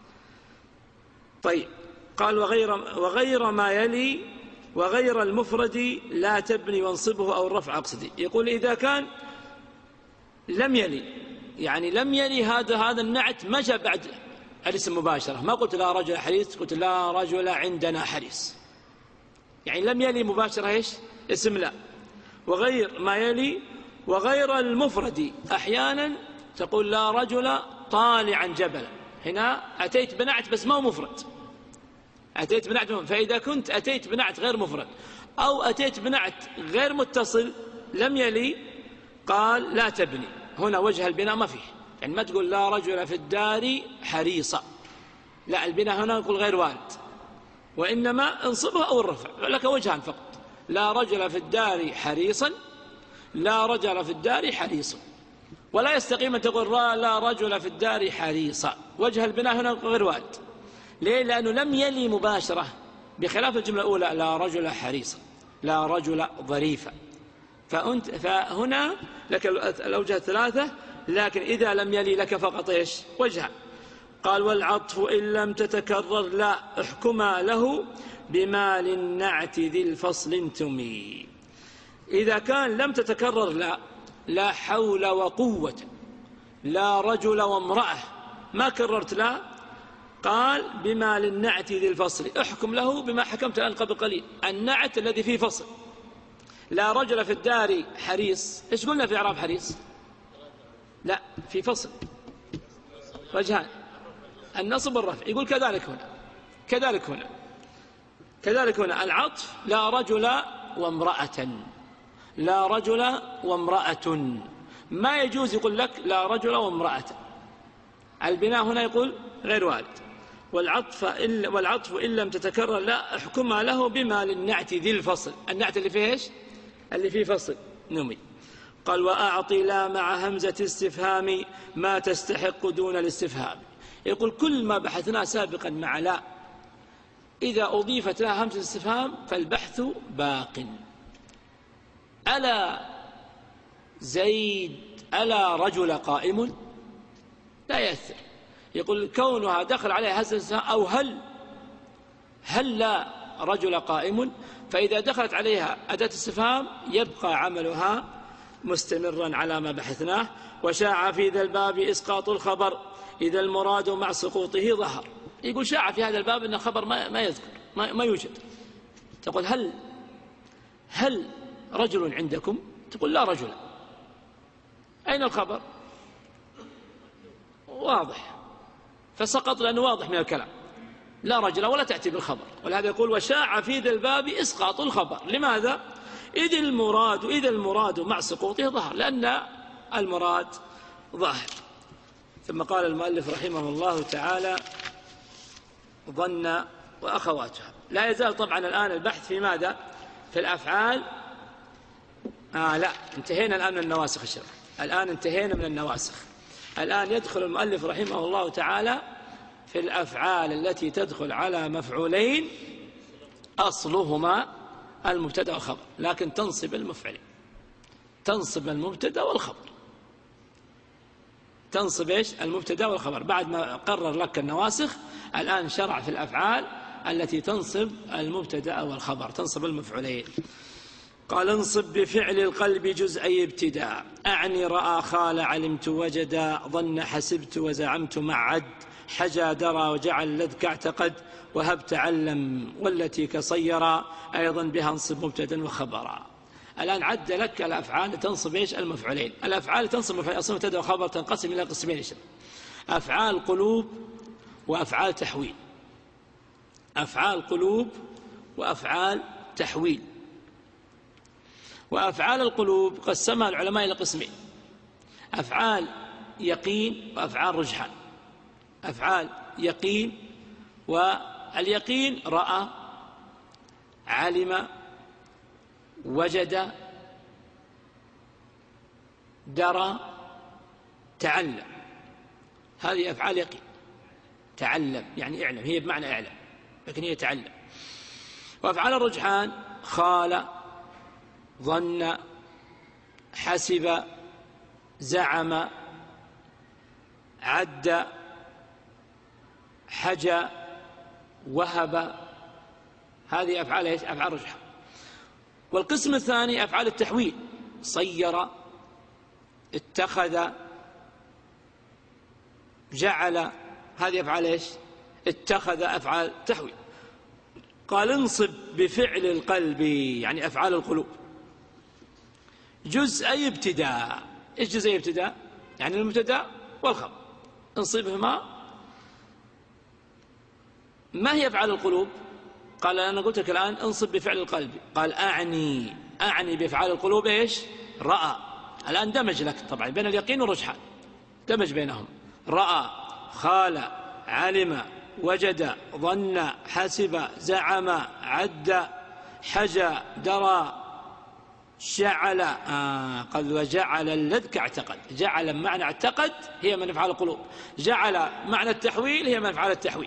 طيب قال وغير ما يلي وغير المفرد لا تبني وانصبه أو الرفع أقصدي. يقول إذا كان لم يلي، يعني لم يلي هذا النعت ما جاء بعد الاسم مباشرة، ما قلت لا رجل حريص، قلت لا رجل عندنا حريص، يعني لم يلي مباشرة إيش؟ اسم لا. وغير ما يلي وغير المفرد أحيانا تقول لا رجل طالعا جبلا، هنا أتيت بنعت بس ما هو مفرد، أتيت بنعت مفرد. فإذا كنت أتيت بنعت غير مفرد أو أتيت بنعت غير متصل لم يلي قال لا تبني. هنا وجه البناء ما فيه، يعني ما تقول لا رجل في الدار حريصة، لا، البناء هنا نقول غير وارد، وإنما انصبه أو الرفع، لك وجهان فقط، لا رجل في الدار حريصا، لا رجل في الدار حريص. ولا يستقيم أن تقول لا رجل في الدار حريصا، وجه البناء هنا غير وارد. ليه؟ لأنه لم يلي مباشرة، بخلاف الجملة الأولى لا رجل حريصا، لا رجل ظريفا. فهنا لك الأوجه الثلاثة، لكن إذا لم يلي لك فقط إيش؟ وجهان. قال والعطف إن لم تتكرر لا احكما له بما للنعت ذي الفصل انتمي. إذا كان لم تتكرر لا حول وقوة، لا رجل وامرأة، ما كررت لا، قال بما للنعت ذي الفصل، احكم له بما حكمت الآن قبل قليل، النعت الذي فيه فصل. لا رجل في الدار حريص، إيش قلنا في إعراب حريص؟ لا، في فصل، وجهان، النصب والرفع. يقول كذلك هنا العطف لا رجل وامرأة، لا رجل وامرأة، ما يجوز يقول لك لا رجل وامرأة. البناء هنا يقول غير وارد. والعطف إن لم تتكرر لا احكمها له بما للنعت ذي الفصل، النعت اللي فيه إيش؟ اللي فيه فصل نمي. قال وأعطي لا مع همزة استفهام ما تستحق دون الاستفهام. يقول كل ما بحثناه سابقا مع لا إذا أضيفت لها همزة استفهام فالبحث باق. ألا زيد ألا رجل قائم؟ لا يأثر. يقول كونها دخل عليها همزة استفهام أو هل لا رجل قائم، فإذا دخلت عليها أداة استفهام يبقى عملها مستمرا على ما بحثناه. وشاع في ذا الباب إسقاط الخبر إذا المراد مع سقوطه ظهر. يقول شاع في هذا الباب أن الخبر ما يذكر، ما يوجد. تقول هل رجل عندكم؟ تقول لا رجل. أين الخبر؟ واضح، فسقط لأنه واضح من الكلام، لا رجل ولا تأتي بالخبر. ولهذا يقول وشاع في ذا الباب إسقاط الخبر. لماذا؟ إذا المراد مع سقوطه ظهر، لأن المراد ظاهر. ثم قال المؤلف رحمه الله تعالى ظن وأخواتها. لا يزال طبعا الآن البحث في ماذا؟ في الأفعال. لا، انتهينا الآن من النواسخ الشرع، الآن انتهينا من النواسخ. الآن يدخل المؤلف رحمه الله تعالى في الأفعال التي تدخل على مفعولين أصلهما المبتدأ والخبر، لكن تنصب المفعلين، تنصب المبتدأ والخبر، تنصب إيش؟ المبتدأ والخبر. بعد ما قرر لك النواسخ الآن شرع في الأفعال التي تنصب المبتدأ والخبر، تنصب المفعولين. قال انصب بفعل القلب جزئي ابتداء، أعني رأى خال علمت وجدا، ظن حسبت وزعمت مع عد، حجى درى وجعل لذك اعتقد، وهب تعلم والتي كصيرا، أيضا بها انصب مبتدا وخبرا. الآن عد لك الأفعال تنصب إيش؟ المفعولين. الأفعال تنصب المفعولين أصلا مبتدا وخبر تنقسم إلى قسمين: أفعال قلوب وأفعال تحويل. أفعال قلوب وأفعال تحويل. وأفعال القلوب قسمها العلماء إلى قسمين: أفعال يقين وأفعال رجحان. أفعال يقين، واليقين رأى، علم، وجد، درى، تعلم. هذه أفعال يقين. تعلم يعني اعلم، هي بمعنى اعلم لكن هي تعلم. وأفعال الرجحان خال، ظن، حسب، زعم، عد، حجى، وهب. هذه أفعال ايش؟ أفعال رجحان. والقسم الثاني أفعال التحويل: صير، اتخذ، جعل. هذه أفعال ايش؟ اتخذ، أفعال تحويل. قال انصب بفعل القلب يعني أفعال القلوب جزئي ابتداء. ايش جزئي ابتداء؟ يعني المبتدا والخبر انصبهما. ما هي أفعال القلوب؟ قال أنا قلت لك الآن انصب بفعل القلب. قال أعني بأفعال القلوب ايش؟ رأى. الآن دمج لك طبعا بين اليقين والرجحان، دمج بينهم: رأى، خال، علم، وجد، ظن، حسب، زعم، عد. حجى درى جعل قد وجعل اللذ كاعتقد. جعل بمعنى اعتقد هي من أفعال القلوب، جعل معنى التحويل هي من أفعال التحويل.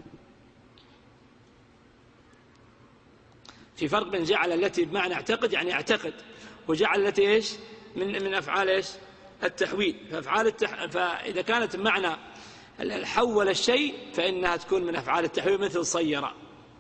في فرق بين جعل التي بمعنى اعتقد يعني اعتقد، وجعل التي ايش من أفعال ايش التحويل. فإذا كانت بمعنى حول الشيء فإنها تكون من أفعال التحويل مثل صير.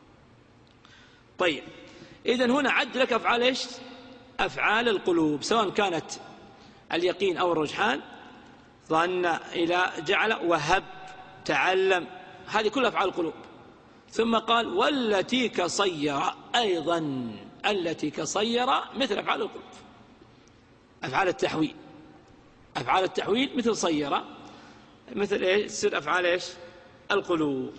طيب إذن هنا عد لك أفعال ايش أفعال القلوب، سواء كانت اليقين أو الرجحان، ظن إلى جعل وهب تعلم، هذه كلها أفعال القلوب. ثم قال والتي كصير، أيضا التي كصير مثل أفعال القلوب، أفعال التحويل. أفعال التحويل مثل صير، مثل إيش تصير أفعال إيش القلوب.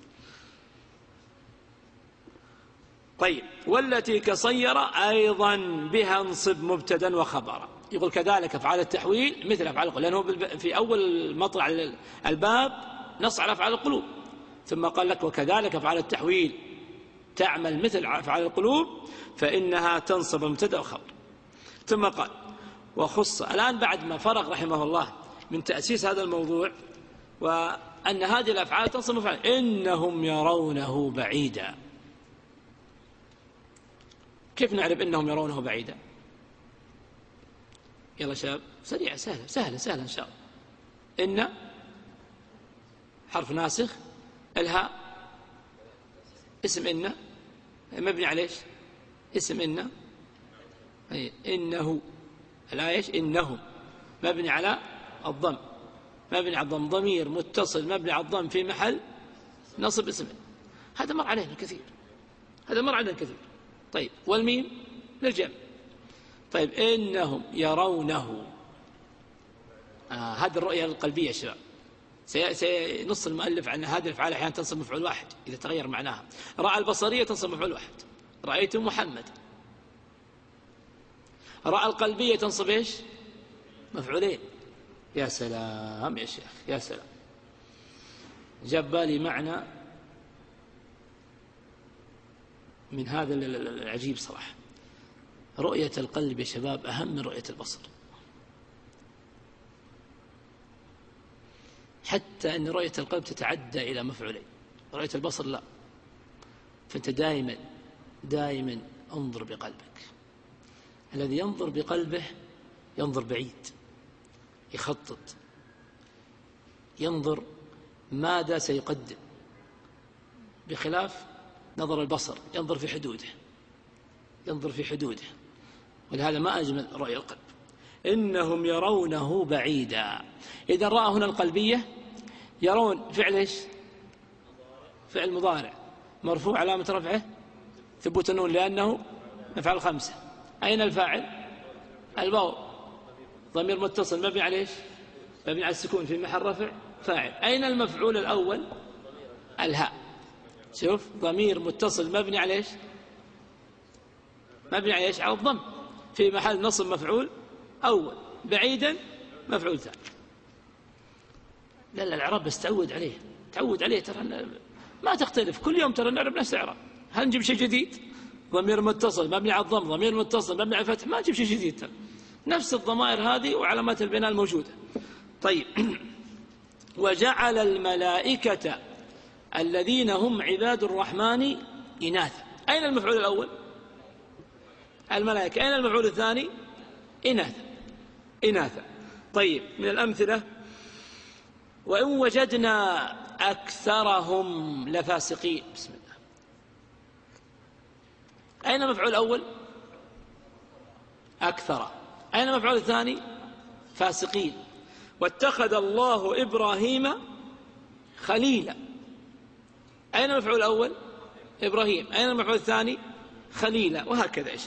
طيب والتي كصير أيضا بها انصب مبتدا وخبرا. يقول كذلك أفعال التحويل مثل أفعال القلوب، لأنه في أول مطلع الباب نص على أفعال القلوب، ثم قال لك وكذلك أفعال التحويل تعمل مثل أفعال القلوب فإنها تنصب مبتدا وخبر. ثم قال وخص، الآن بعد ما فرغ رحمه الله من تأسيس هذا الموضوع وأن هذه الأفعال تنصب مفعول، إنهم يرونه بعيدا. كيف نعرف إنهم يرونه بعيدا؟ يلا شباب سريع، سهلة إن شاء الله. إن حرف ناسخ، الهاء اسم إن مبني على إيش اسم إن، إنه الآية إيش إنهم مبني على الضم، مبني على الضم، ضمير متصل مبني على الضم في محل نصب اسم. هذا مر علينا كثير. طيب والميم للجمع. طيب إنهم يرونه، هذه الرؤية القلبية يا شباب. سينص المؤلف عن هذه الأفعال أحيانا تنصب مفعول واحد إذا تغير معناها. رأى البصرية تنصب مفعول واحد، رأيت محمد. رأى القلبية تنصب إيش مفعولين. يا سلام يا شيخ يا سلام، جاب بالي معنى من هذا العجيب صراحة. رؤية القلب يا شباب أهم من رؤية البصر، حتى أن رؤية القلب تتعدى إلى مفعولين، رؤية البصر لا. فأنت دائما انظر بقلبك. الذي ينظر بقلبه ينظر بعيد، يخطط، ينظر ماذا سيقدم، بخلاف نظر البصر ينظر في حدوده. ولهذا ما أجمل رؤية القلب. إنهم يرونه بعيدا. إذا رأى هنا القلبية يرون فعل إيش فعل مضارع مرفوع علامة رفعه ثبوت النون لأنه مفعل 5. أين الفاعل الواو، ضمير متصل مبني على إيش مبني على السكون في محل رفع فاعل. أين المفعول الأول الهاء، شوف ضمير متصل مبني على إيش على الضم في محل نصب مفعول أول، بعيدا مفعول ثاني. لا الإعراب بس تعود عليه ترى ما تختلف، كل يوم ترى نعرف نفس الإعراب. هل نجيب شيء جديد؟ ضمير متصل مبني على الضم، ضمير متصل مبني على الفتح، ما نجيب شيء جديد ترى. نفس الضمائر هذه وعلامات البناء الموجودة. طيب وجعل الملائكة الذين هم عباد الرحمن إناثا. أين المفعول الأول الملائكة، أين المفعول الثاني إناثا. طيب من الأمثلة وإن وجدنا أكثرهم لفاسقين. بسم الله. أين المفعول الأول أكثر، أين المفعول الثاني فاسقين. واتخذ الله إبراهيم خليلا. أين المفعول الأول إبراهيم، أين المفعول الثاني خليلا، وهكذا إيش.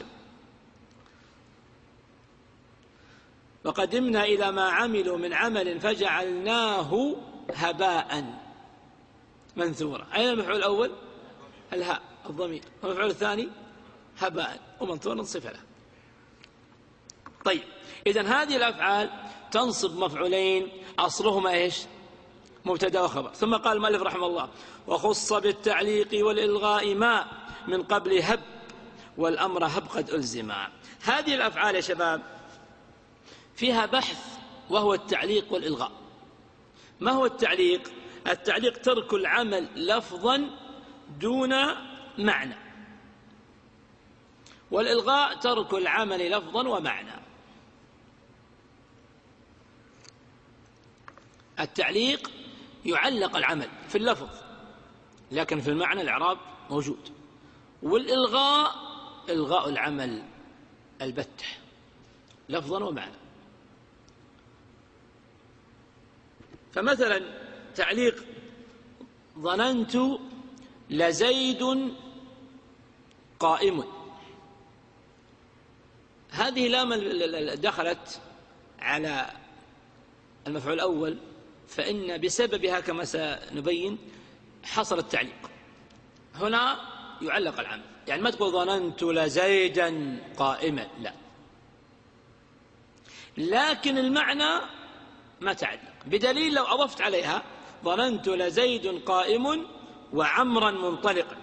وقدمنا إلى ما عملوا من عمل فجعلناه هباء منثورا. أين المفعول الأول الهاء الضمير، والمفعول الثاني هباء ومنثورا صفة له. طيب إذن هذه الأفعال تنصب مفعولين أصلهما إيش مبتدا وخبر. ثم قال المؤلف رحمه الله وخص بالتعليق والإلغاء ما من قبل هب والأمر هب قد ألزما. هذه الأفعال يا شباب فيها بحث، وهو التعليق والإلغاء. ما هو التعليق؟ التعليق ترك العمل لفظا دون معنى، والإلغاء ترك العمل لفظا ومعنى. التعليق يعلق العمل في اللفظ لكن في المعنى الإعراب موجود، والإلغاء إلغاء العمل البتة لفظا ومعنى. فمثلا تعليق ظننت لزيد قائم، هذه لام دخلت على المفعول الأول، فإن بسببها كما سنبين حصل التعليق. هنا يعلق العمل، يعني ما تقول ظننت لزيدا قائما، لا، لكن المعنى ما تعلق، بدليل لو أضفت عليها ظننت لزيد قائم وعمرا منطلقا،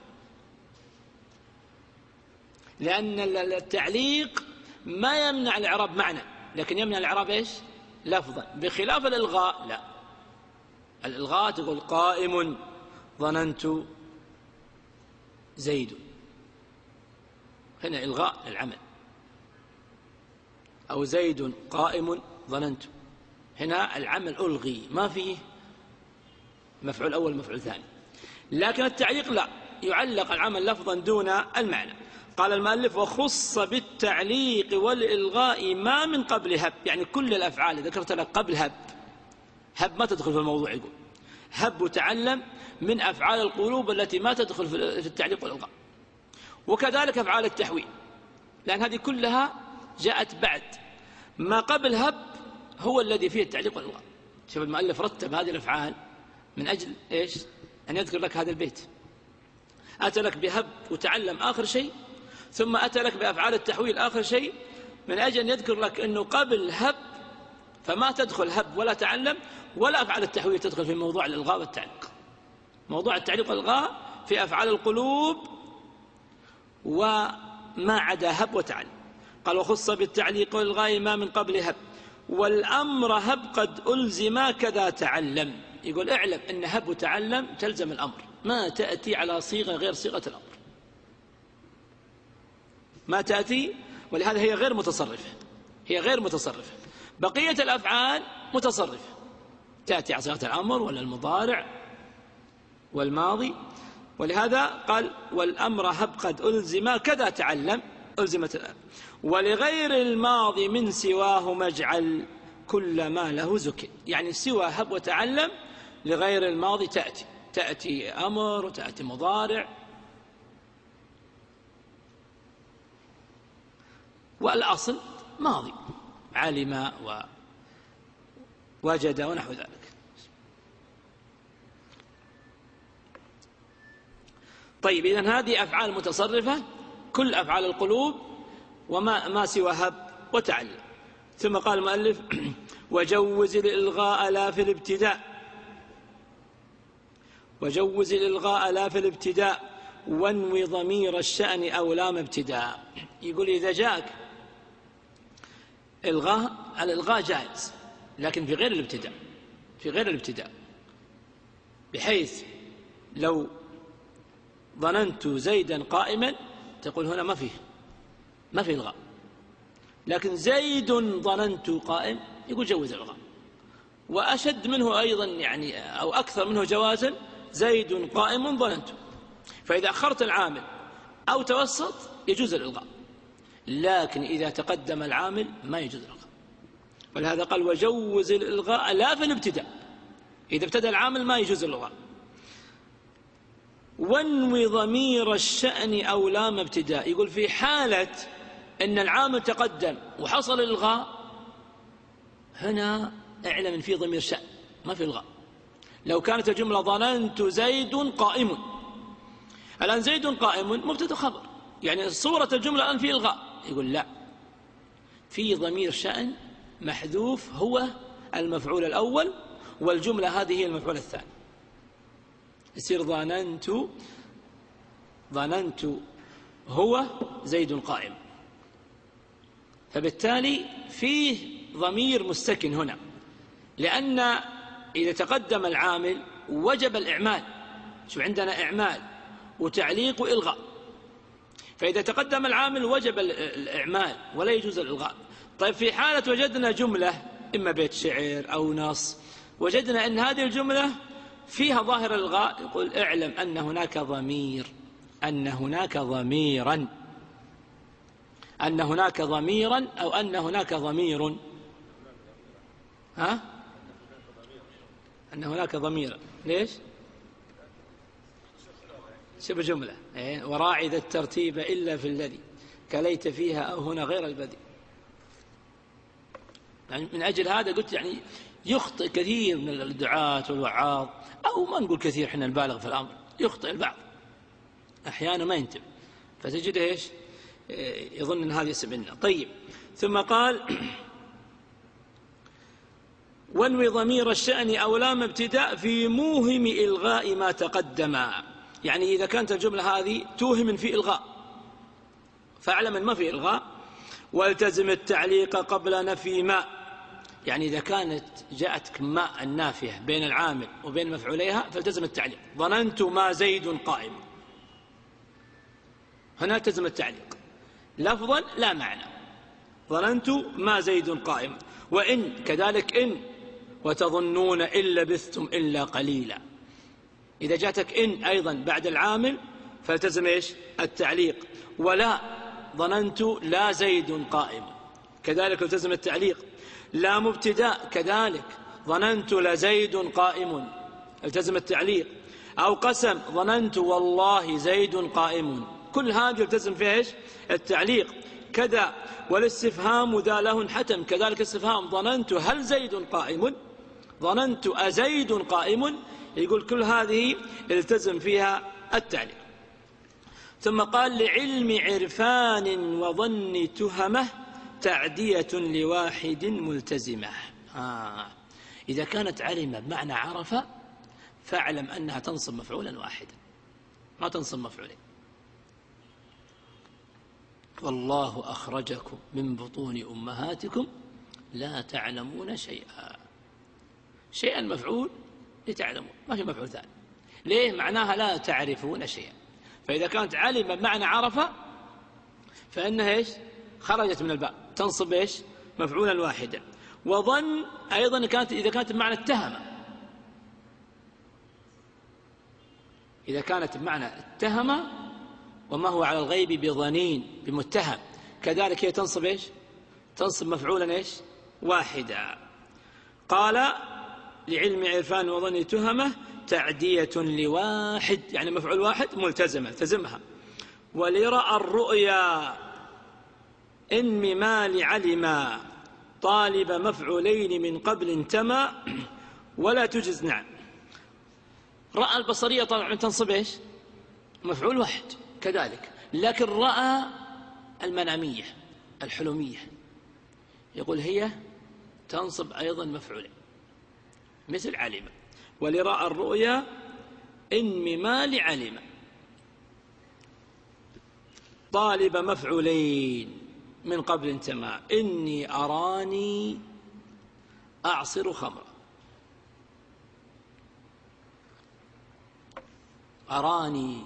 لأن التعليق ما يمنع الإعراب معنى لكن يمنع الإعراب إيش؟ لفظا، بخلاف الإلغاء لا، الإلغاء تقول قائم ظننت زيد، هنا إلغاء للعمل، أو زيد قائم ظننت، هنا العمل ألغي، ما فيه مفعول أول مفعول ثاني. لكن التعليق لا، يعلق العمل لفظا دون المعنى. قال المؤلف وخص بالتعليق والإلغاء ما من قبل هب، يعني كل الأفعال ذكرت لك قبل هب، هب ما تدخل في الموضوع، يقول هب وتعلم من أفعال القلوب التي ما تدخل في التعليق والإلغاء، وكذلك أفعال التحويل، لأن هذه كلها جاءت بعد. ما قبل هب هو الذي فيه التعليق والإلغاء. شوف المؤلف رتب هذه الأفعال من أجل إيش؟ أن يذكر لك هذا البيت، أتى لك بهب وتعلم آخر شيء، ثم أتى لك بأفعال التحويل آخر شيء، من أجل أن يذكر لك أنه قبل هب فما تدخل هب ولا تعلم ولا أفعال التحويل تدخل في موضوع الإلغاء والتعليق. موضوع التعليق والإلغاء في أفعال القلوب وما عدا هب وتعلم. قال وخص بالتعليق والإلغاء ما من قبل هب، والأمر هب قد ألزم كذا تعلم. يقول اعلم أن هب وتعلم تلزم الأمر، ما تأتي على صيغة غير صيغة الأمر، ما تأتي، ولهذا هي غير متصرفة، هي غير متصرفة. بقية الأفعال متصرفة، تأتي على صيغة الأمر ولا المضارع والماضي، ولهذا قال والأمر هب قد ألزم كذا تعلم، ألزمت الآن. ولغير الماضي من سواه مجعل كل ما له ذكر، يعني سوى هب وتعلم لغير الماضي تأتي أمر وتأتي مضارع، والأصل ماضي علم ووجد ونحو ذلك. طيب إذن هذه أفعال متصرفة كل أفعال القلوب وما سوى هب وتعلم. ثم قال المؤلف وجوز الإلغاء لا في الابتداء، وجوز الإلغاء لا في الابتداء وانوي ضمير الشأن أو لام ابتداء. يقول إذا جاءك إلغاء، الإلغاء جائز لكن في غير الابتداء، في غير الابتداء، بحيث لو ظننت زيدا قائما تقول هنا ما فيه إلغاء، لكن زيد ظننت قائم يقول جوز الإلغاء. وأشد منه أيضا يعني أو أكثر منه جوازا زيد قائم ظننت، فإذا أخرت العامل أو توسط يجوز الإلغاء، لكن إذا تقدم العامل ما يجوز الإلغاء. ولهذا قال وجوز الإلغاء لا في الابتداء، إذا ابتدأ العامل ما يجوز الإلغاء. وانوي ضمير الشأن أو لام ابتداء، يقول في حالة أن العامل تقدم وحصل الإلغاء هنا اعلم أن في ضمير شأن ما في إلغاء. لو كانت الجملة ظننت زيد قائم، الآن زيد قائم مبتدأ خبر، يعني صورة الجملة الآن في إلغاء، يقول لا، في ضمير شأن محذوف هو المفعول الأول، والجملة هذه هي المفعول الثاني. يصير ظننت هو زيد قائم، فبالتالي فيه ضمير مستكن هنا، لأن إذا تقدم العامل وجب الإعمال. شو عندنا إعمال وتعليق وإلغاء، فإذا تقدم العامل وجب الإعمال ولا يجوز الإلغاء. طيب في حالة وجدنا جملة إما بيت شعر أو نص، وجدنا أن هذه الجملة فيها ظاهر الإلغاء، يقول اعلم أن هناك ضمير، أن هناك ضميرا، أن هناك ضميرا، أو أن هناك ضمير، أن هناك ضميرا. ليش؟ شبه جملة وراعي ذا الترتيب إلا في الذي كليت فيها أو هنا غير البدي. يعني من أجل هذا قلت يعني يخطئ كثير من الدعاة والوعاظ، أو ما نقول كثير، حنا نبالغ في الأمر، يخطئ البعض أحيانا ما ينتبه، فتجد إيش يظن أن هذا اسم إن. طيب ثم قال وانوي ضمير الشأن أو لام ابتداء في موهم إلغاء ما تقدم. يعني إذا كانت الجملة هذه توهم في إلغاء فاعلم أن ما في إلغاء، والتزم التعليق قبل نفي ما. يعني إذا كانت جاءتك ما النافية بين العامل وبين مفعوليها فالتزم التعليق. ظننت ما زيد قائم، هنا التزم التعليق لفظا لا معنى، ظننت ما زيد قائم. وإن كذلك إن، وتظنون إن لبثتم إلا قليلا. إذا جاءتك إن أيضا بعد العامل فالتزم إيش التعليق. ولا ظننت لا زيد قائم، كذلك التزم التعليق. لا مبتداء كذلك ظننت لزيد قائم، التزم التعليق. أو قسم ظننت والله زيد قائم، كل هذا يلتزم فيه إيش التعليق. كذا والاستفهام ذا له حتم، كذلك استفهام ظننت هل زيد قائم، ظننت أزيد قائم، يقول كل هذه التزم فيها التعليق. ثم قال لعلم عرفان وظن تهمه تعدية لواحد ملتزمة. إذا كانت علم بمعنى عرف فاعلم أنها تنصب مفعولا واحدا، ما تنصب مفعولين. والله أخرجكم من بطون أمهاتكم لا تعلمون شيئا. شيئا مفعول لتعلمون، ما في مفعول ثاني. ليه؟ معناها لا تعرفون شيئا. فإذا كانت علم بمعنى عرف فإنها إيش خرجت من الباب، تنصب إيش مفعولا واحدا. وظن أيضا إذا كانت بمعنى اتهم، إذا كانت بمعنى اتهم وما هو على الغيب بظنين بمتهم، كذلك هي تنصب إيش تنصب مفعولا إيش واحدا. قال لعلم عرفان وظن تهمه تعدية لواحد، يعني مفعول واحد ملتزمة التزمها. ولرأى الرؤيا إن ما لعلما طالب مفعولين من قبل انتمى ولا تجز. نعم رأى البصرية طبعا تنصب إيش مفعول واحد كذلك، لكن رأى المنامية الحلمية يقول هي تنصب أيضا مفعولين مثل علم. ولرأى الرؤيا إن ما لعلم طالب مفعولين من قبل انتماء إني أراني أعصر خمرا. أراني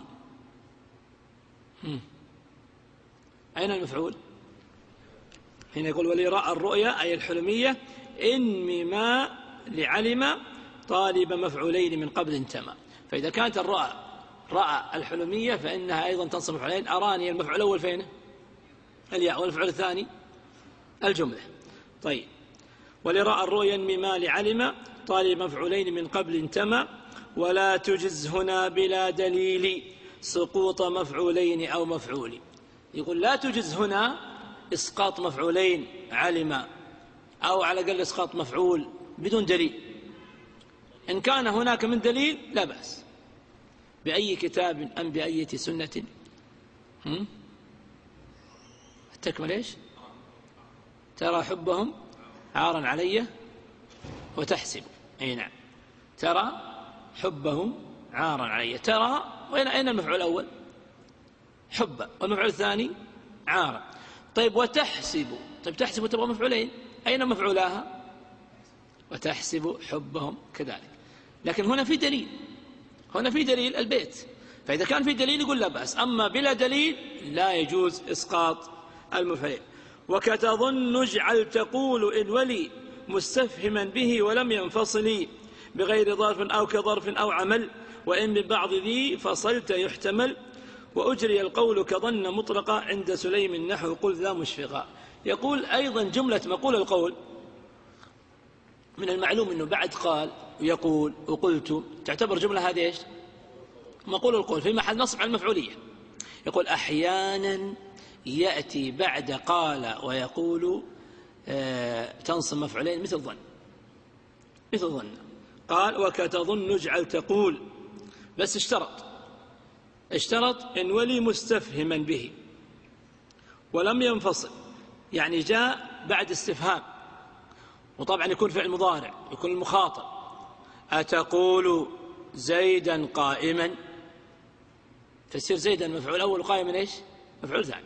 أين المفعول هنا؟ يقول ولرأى الرؤيا أي الحلمية إن ما لعلم طالب مفعولين من قبل انتماء. فإذا كانت رأى الحلمية فإنها أيضا تنصب مفعولين. أراني المفعول الأول فين الياء، والمفعول الثاني الجملة. طيب ولرأى الرؤيا مما لعلم طالب مفعولين من قبل انتمى ولا تجز هنا بلا دليل سقوط مفعولين أو مفعول. يقول لا تجز هنا إسقاط مفعولين علم، أو على الأقل إسقاط مفعول بدون دليل. إن كان هناك من دليل لا بأس، بأي كتاب أم بأي سنة التكمل إيش ترى حبهم عارا علي وتحسب. أي نعم ترى حبهم عارا علي. ترى أين المفعول الأول حب، والمفعول الثاني عار. طيب وتحسب، طيب تحسب تبغى مفعولين، أين مفعولاها؟ وتحسب حبهم كذلك. لكن هنا في دليل، هنا في دليل البيت، فإذا كان في دليل يقول لا بأس، أما بلا دليل لا يجوز إسقاط المفعولين. وكتظن اجعل تقول إن ولي مستفهما به ولم ينفصل بغير ظرف أو كظرف أو عمل، وإن ببعض ذي فصلت يحتمل، وأجري القول كظن مطلقة عند سليم النحو قل ذا مشفقا. يقول أيضا جملة مقول القول من المعلوم أنه بعد قال ويقول وقلت تعتبر جملة هذه إيش؟ مقول القول في محل نصب على المفعولية. يقول أحيانا يأتي بعد قال ويقول تنصب مفعولين مثل ظن، مثل ظن. قال وكتظن اجعل تقول، بس اشترط إن ولي مستفهما به ولم ينفصل، يعني جاء بعد استفهام، وطبعا يكون فعل مضارع، يكون المخاطب أتقول زيدا قائما، فسير زيدا مفعول أول وقائما إيش؟ مفعول ثاني،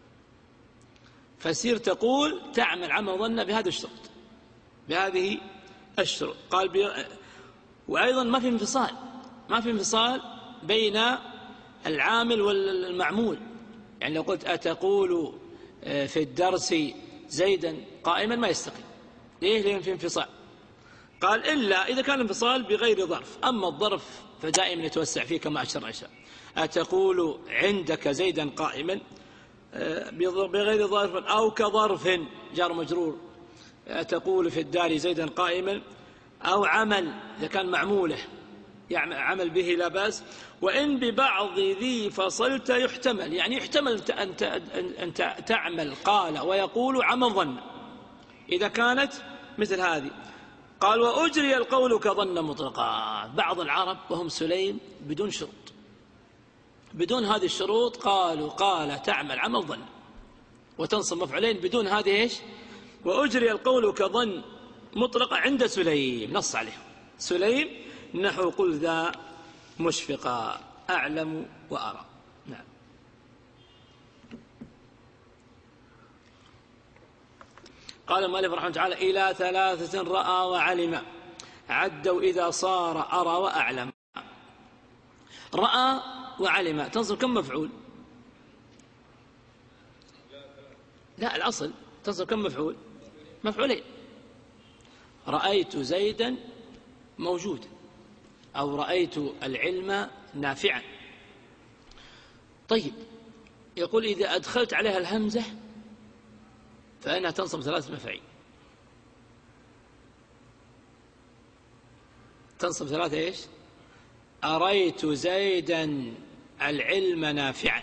فسير تقول تعمل عمل ظن بهذا الشرط، بهذه الشروط. قال وأيضا ما في انفصال، ما في انفصال بين العامل والمعمول. يعني لو قلت أتقول في الدرس زيدا قائما ما يستقيم، ليه؟ لأن في انفصال. قال إلا إذا كان انفصال بغير ظرف، أما الظرف فدائما يتوسع فيه كما أشرنا. أتقول عندك زيدا قائما بغير ظرف أو كظرف جار مجرور، أتقول في الدار زيدا قائما، أو عمل إذا كان معموله عمل به لا بأس. وإن ببعض ذي فصلت يحتمل، يعني يحتمل أن تعمل قال ويقول عمل ظن إذا كانت مثل هذه. قال وأجري القول كظن مطلقا. بعض العرب وهم سليم بدون شروط، بدون هذه الشروط قالوا قال تعمل عمل ظن وتنصب مفعولين بدون هذه إيش؟ وأجري القول كظن مطلقا عند سليم، نص عليه سليم نحو قل ذا مشفقا أعلم وأرى. نعم. قال المؤلف رحمه الله تعالى إلى ثلاثة رأى وعلم عدوا إذا صار أرى وأعلم. رأى وعلم تنصب كم مفعول؟ لا، الأصل تنصب كم مفعول؟ مفعولين. رأيت زيدا موجودا، أو رأيت العلم نافعا. طيب يقول إذا أدخلت عليها الهمزة فإنها تنصب ثلاث مفاعيل، تنصب ثلاثة إيش؟ أريت زيدا العلم نافعا.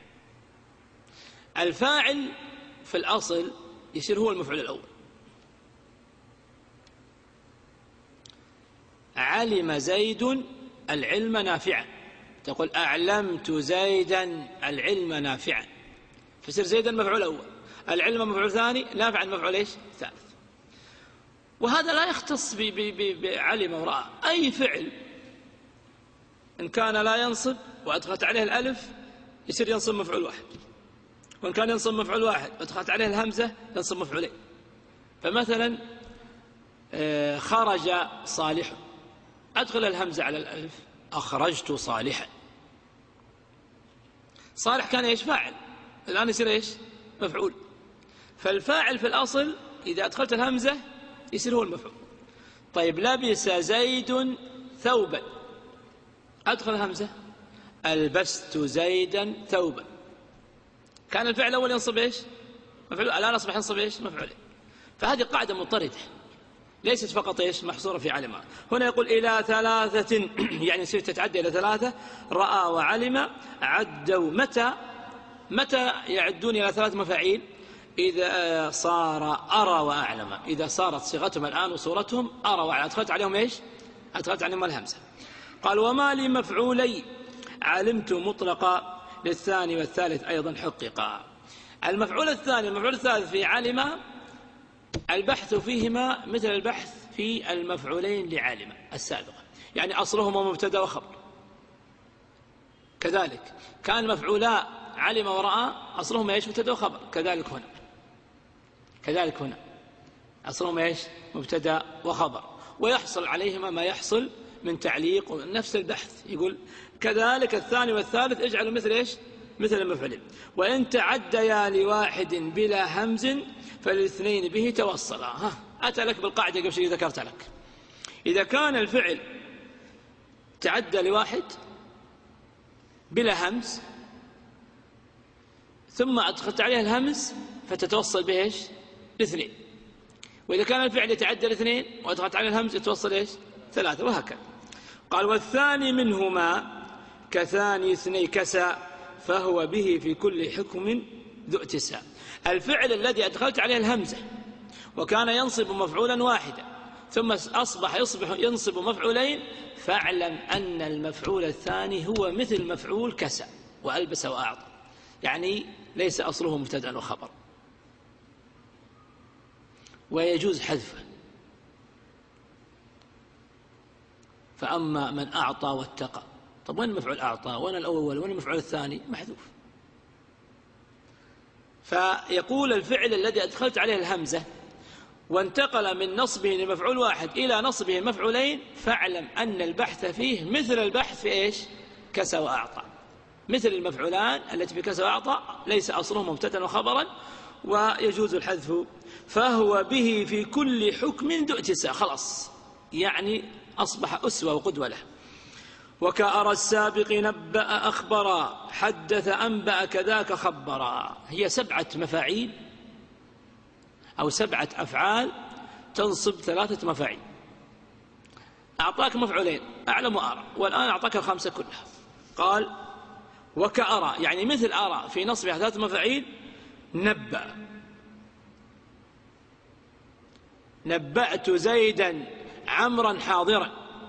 الفاعل في الأصل يصير هو المفعول الأول. علم زيد العلم نافعا، تقول أعلمت زيدا العلم نافعا، فيصير زيدا مفعول أول، العلم مفعول ثاني، نافعا مفعول إيش؟ ثالث. وهذا لا يختص بعلم ورأى، أي فعل إن كان لا ينصب وأدخلت عليه الألف يصير ينصب مفعول واحد، وإن كان ينصب مفعول واحد وأدخلت عليه الهمزة ينصب مفعولين. فمثلا خرج صالح، أدخل الهمزة على الألف أخرجت صالحا. صالح كان إيش؟ فاعل، الآن يصير إيش؟ مفعول. فالفاعل في الأصل إذا أدخلت الهمزة يصير هو المفعول. طيب لبس زيد ثوبا، أدخل الهمزة ألبست زيدا ثوبا، كان الفعل الأول ينصب إيش؟ مفعول، الآن أصبح ينصب إيش؟ مفعولين. فهذه قاعدة مضطردة ليست فقط إيش؟ محصورة في علم. هنا يقول إلى ثلاثة يعني يصير تتعدى إلى ثلاثة. رأى وعلم عدوا متى يعدون إلى ثلاث مفاعيل؟ إذا صار أرى وأعلم، إذا صارت صيغتهم الآن وصورتهم أرى وأعلم، أدخلت عليهم إيش؟ أدخلت عليهم الهمزة. قال وما لمفعولي علمت مطلقا للثاني والثالث أيضا حققا. المفعول الثاني والمفعول الثالث في علم البحث فيهما مثل البحث في المفعولين لعالم السابقة، يعني أصلهما مبتدأ وخبر. كذلك كان مفعولا علم ورأى أصلهما إيش؟ مبتدأ وخبر. كذلك هنا أصلهما إيش؟ مبتدأ وخبر، ويحصل عليهما ما يحصل من تعليق نفس البحث. يقول كذلك الثاني والثالث اجعلوا مثل إيش؟ مثل المفعولين. وإن تعديا لواحد بلا همز فالاثنين به توصلا. أتى لك بالقاعدة قبل شيء ذكرت لك. إذا كان الفعل تعدى لواحد بلا همز ثم أدخلت عليها الهمز فتتوصل به إيش؟ الاثنين. وإذا كان الفعل يتعدى الاثنين وأدخلت عليه الهمز يتوصل إيش؟ ثلاثة، وهكذا. قال والثاني منهما كثاني اثني كسى فهو به في كل حكم ذو اتساء. الفعل الذي أدخلت عليه الهمزة وكان ينصب مفعولا واحدا ثم أصبح ينصب مفعولين، فاعلم أن المفعول الثاني هو مثل مفعول كسى وألبس وأعطى، يعني ليس أصله مبتدأ وخبر، ويجوز حذفه. فأما من أعطى واتقى، طب وين مفعول أعطى؟ وين الأول؟ وين المفعول الثاني؟ محذوف. فيقول الفعل الذي أدخلت عليه الهمزة وانتقل من نصبه لمفعول واحد إلى نصبه مفعولين، فاعلم أن البحث فيه مثل البحث في إيش؟ كسى وأعطى، مثل المفعولان التي في كسى وأعطى، ليس أصلهم مبتدأ وخبرا، ويجوز الحذف. فهو به في كل حكم ذو اتساء، خلاص يعني أصبح أسوة وقدوة له. وكأرى السابق نبأ أخبرا حدث أنبأ كذاك خبرا. هي 7 مفاعيل أو 7 أفعال تنصب 3 مفاعيل. أعطاك مفعولين أعلم وأرى، والآن أعطاك ال5 كلها. قال وكأرى يعني مثل أرى في نصبها 3 مفاعيل. نبأ، نبأت زيدا عمرا حاضرا.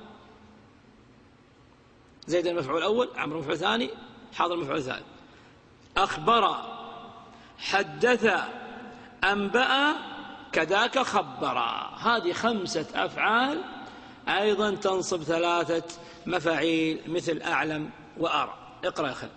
زيد المفعول الأول، عمرو المفعول الثاني، حاضر المفعول الثالث. أخبر، حدث، أنبأ، كذاك خبر. هذه 5 أفعال أيضا تنصب 3 مفاعيل مثل أعلم وأرى. اقرأ يا أخي.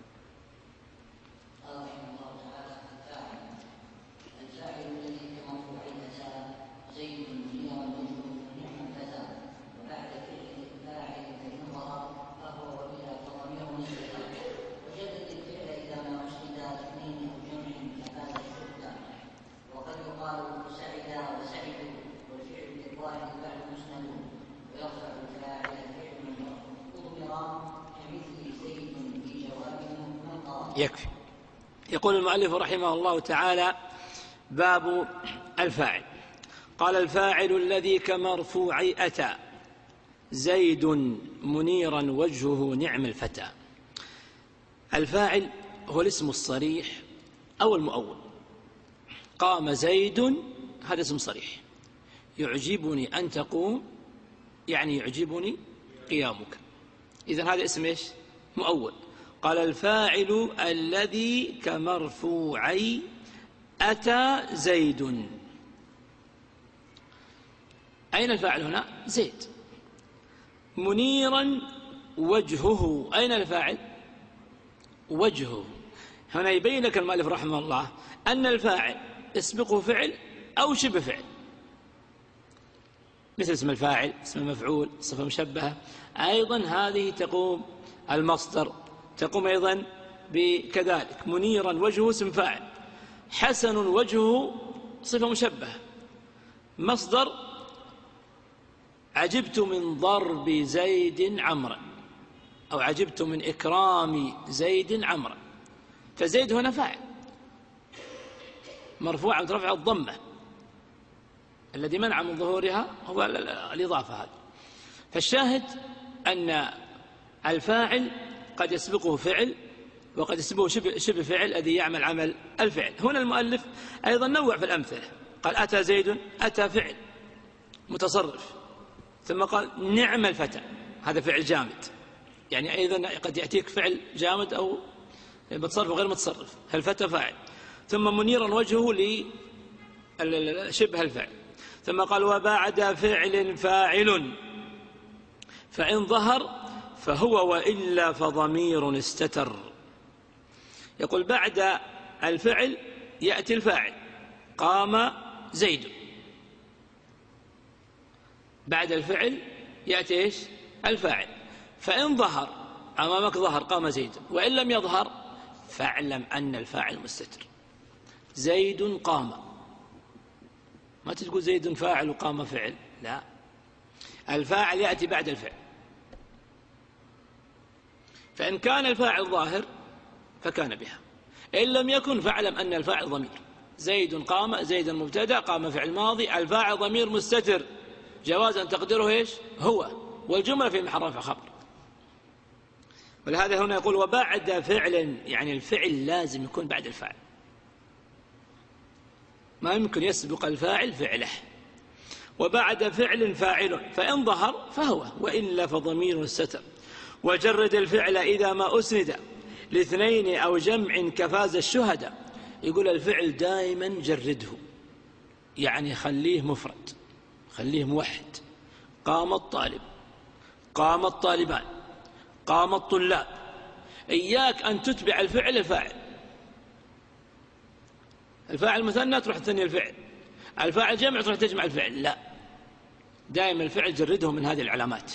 يكفي. يقول المؤلف رحمه الله تعالى: باب الفاعل. قال: الفاعل الذي كمرفوعي أتى زيد منيرا وجهه نعم الفتى. الفاعل هو الاسم الصريح أو المؤول. قام زيد، هذا اسم صريح. يعجبني أن تقوم، يعني يعجبني قيامك. إذن هذا اسم إيش؟ مؤول. قال: الفاعل الذي كمرفوعي أتى زيد. أين الفاعل هنا؟ زيد. منيرا وجهه، أين الفاعل؟ وجهه. هنا يبين لك المؤلف رحمه الله أن الفاعل يسبقه فعل أو شبه فعل، مثل اسم الفاعل، اسم المفعول، صفة مشبهة. أيضا هذه تقوم المصدر، تقوم أيضا بكذلك. منيرا وجهه اسم فاعل، حسن وجهه صفة مشبهة. مصدر: عجبت من ضرب زيد عمرا، أو عجبت من إكرام زيد عمرا. فزيد هنا فاعل مرفوع برفع الضمة، الذي منع من ظهورها هو الإضافة هذه. فالشاهد أن الفاعل قد يسبقه فعل وقد يسبقه شبه فعل الذي يعمل عمل الفعل. هنا المؤلف أيضا نوع في الأمثلة، قال: أتى زيد، أتى فعل متصرف، ثم قال: نعم الفتى، هذا فعل جامد. يعني أيضا قد يأتيك فعل جامد أو متصرف وغير متصرف. الفتى فاعل. ثم منيرا وجهه لشبه الفعل. ثم قال: وبعد فعل فاعل فإن ظهر فهو وإلا فضمير استتر. يقول بعد الفعل يأتي الفاعل، قام زيد. بعد الفعل يأتي إيش؟ الفاعل. فإن ظهر أمامك ظهر قام زيد، وإن لم يظهر فاعلم أن الفاعل مستتر. زيد قام، ما تقول زيد فاعل وقام فعل، لا، الفاعل يأتي بعد الفعل. فإن كان الفاعل ظاهر فكان بها، إن لم يكن فاعلم أن الفاعل ضمير. زيد قام، زيد مبتدأ، قام فعل ماضي، الفاعل ضمير مستتر جواز أن تقدره إيش؟ هو، والجملة في محل رفع خبر. ولهذا هنا يقول وبعد فعل، يعني الفعل لازم يكون بعد الفاعل، ما يمكن يسبق الفاعل فعله. وبعد فعل فاعل، فإن ظهر فهو، وإلا فضمير الستر. وجرد الفعل إذا ما أسند لاثنين أو جمع كفاز الشهداء. يقول الفعل دائما جرده، يعني خليه مفرد، خليه موحد. قام الطالب، قام الطالبان، قام الطلاب. إياك أن تتبع الفعل الفاعل. الفاعل مثنى تروح تثني الفعل، الفاعل جمع تروح تجمع الفعل، لا، دائما الفعل جرده من هذه العلامات.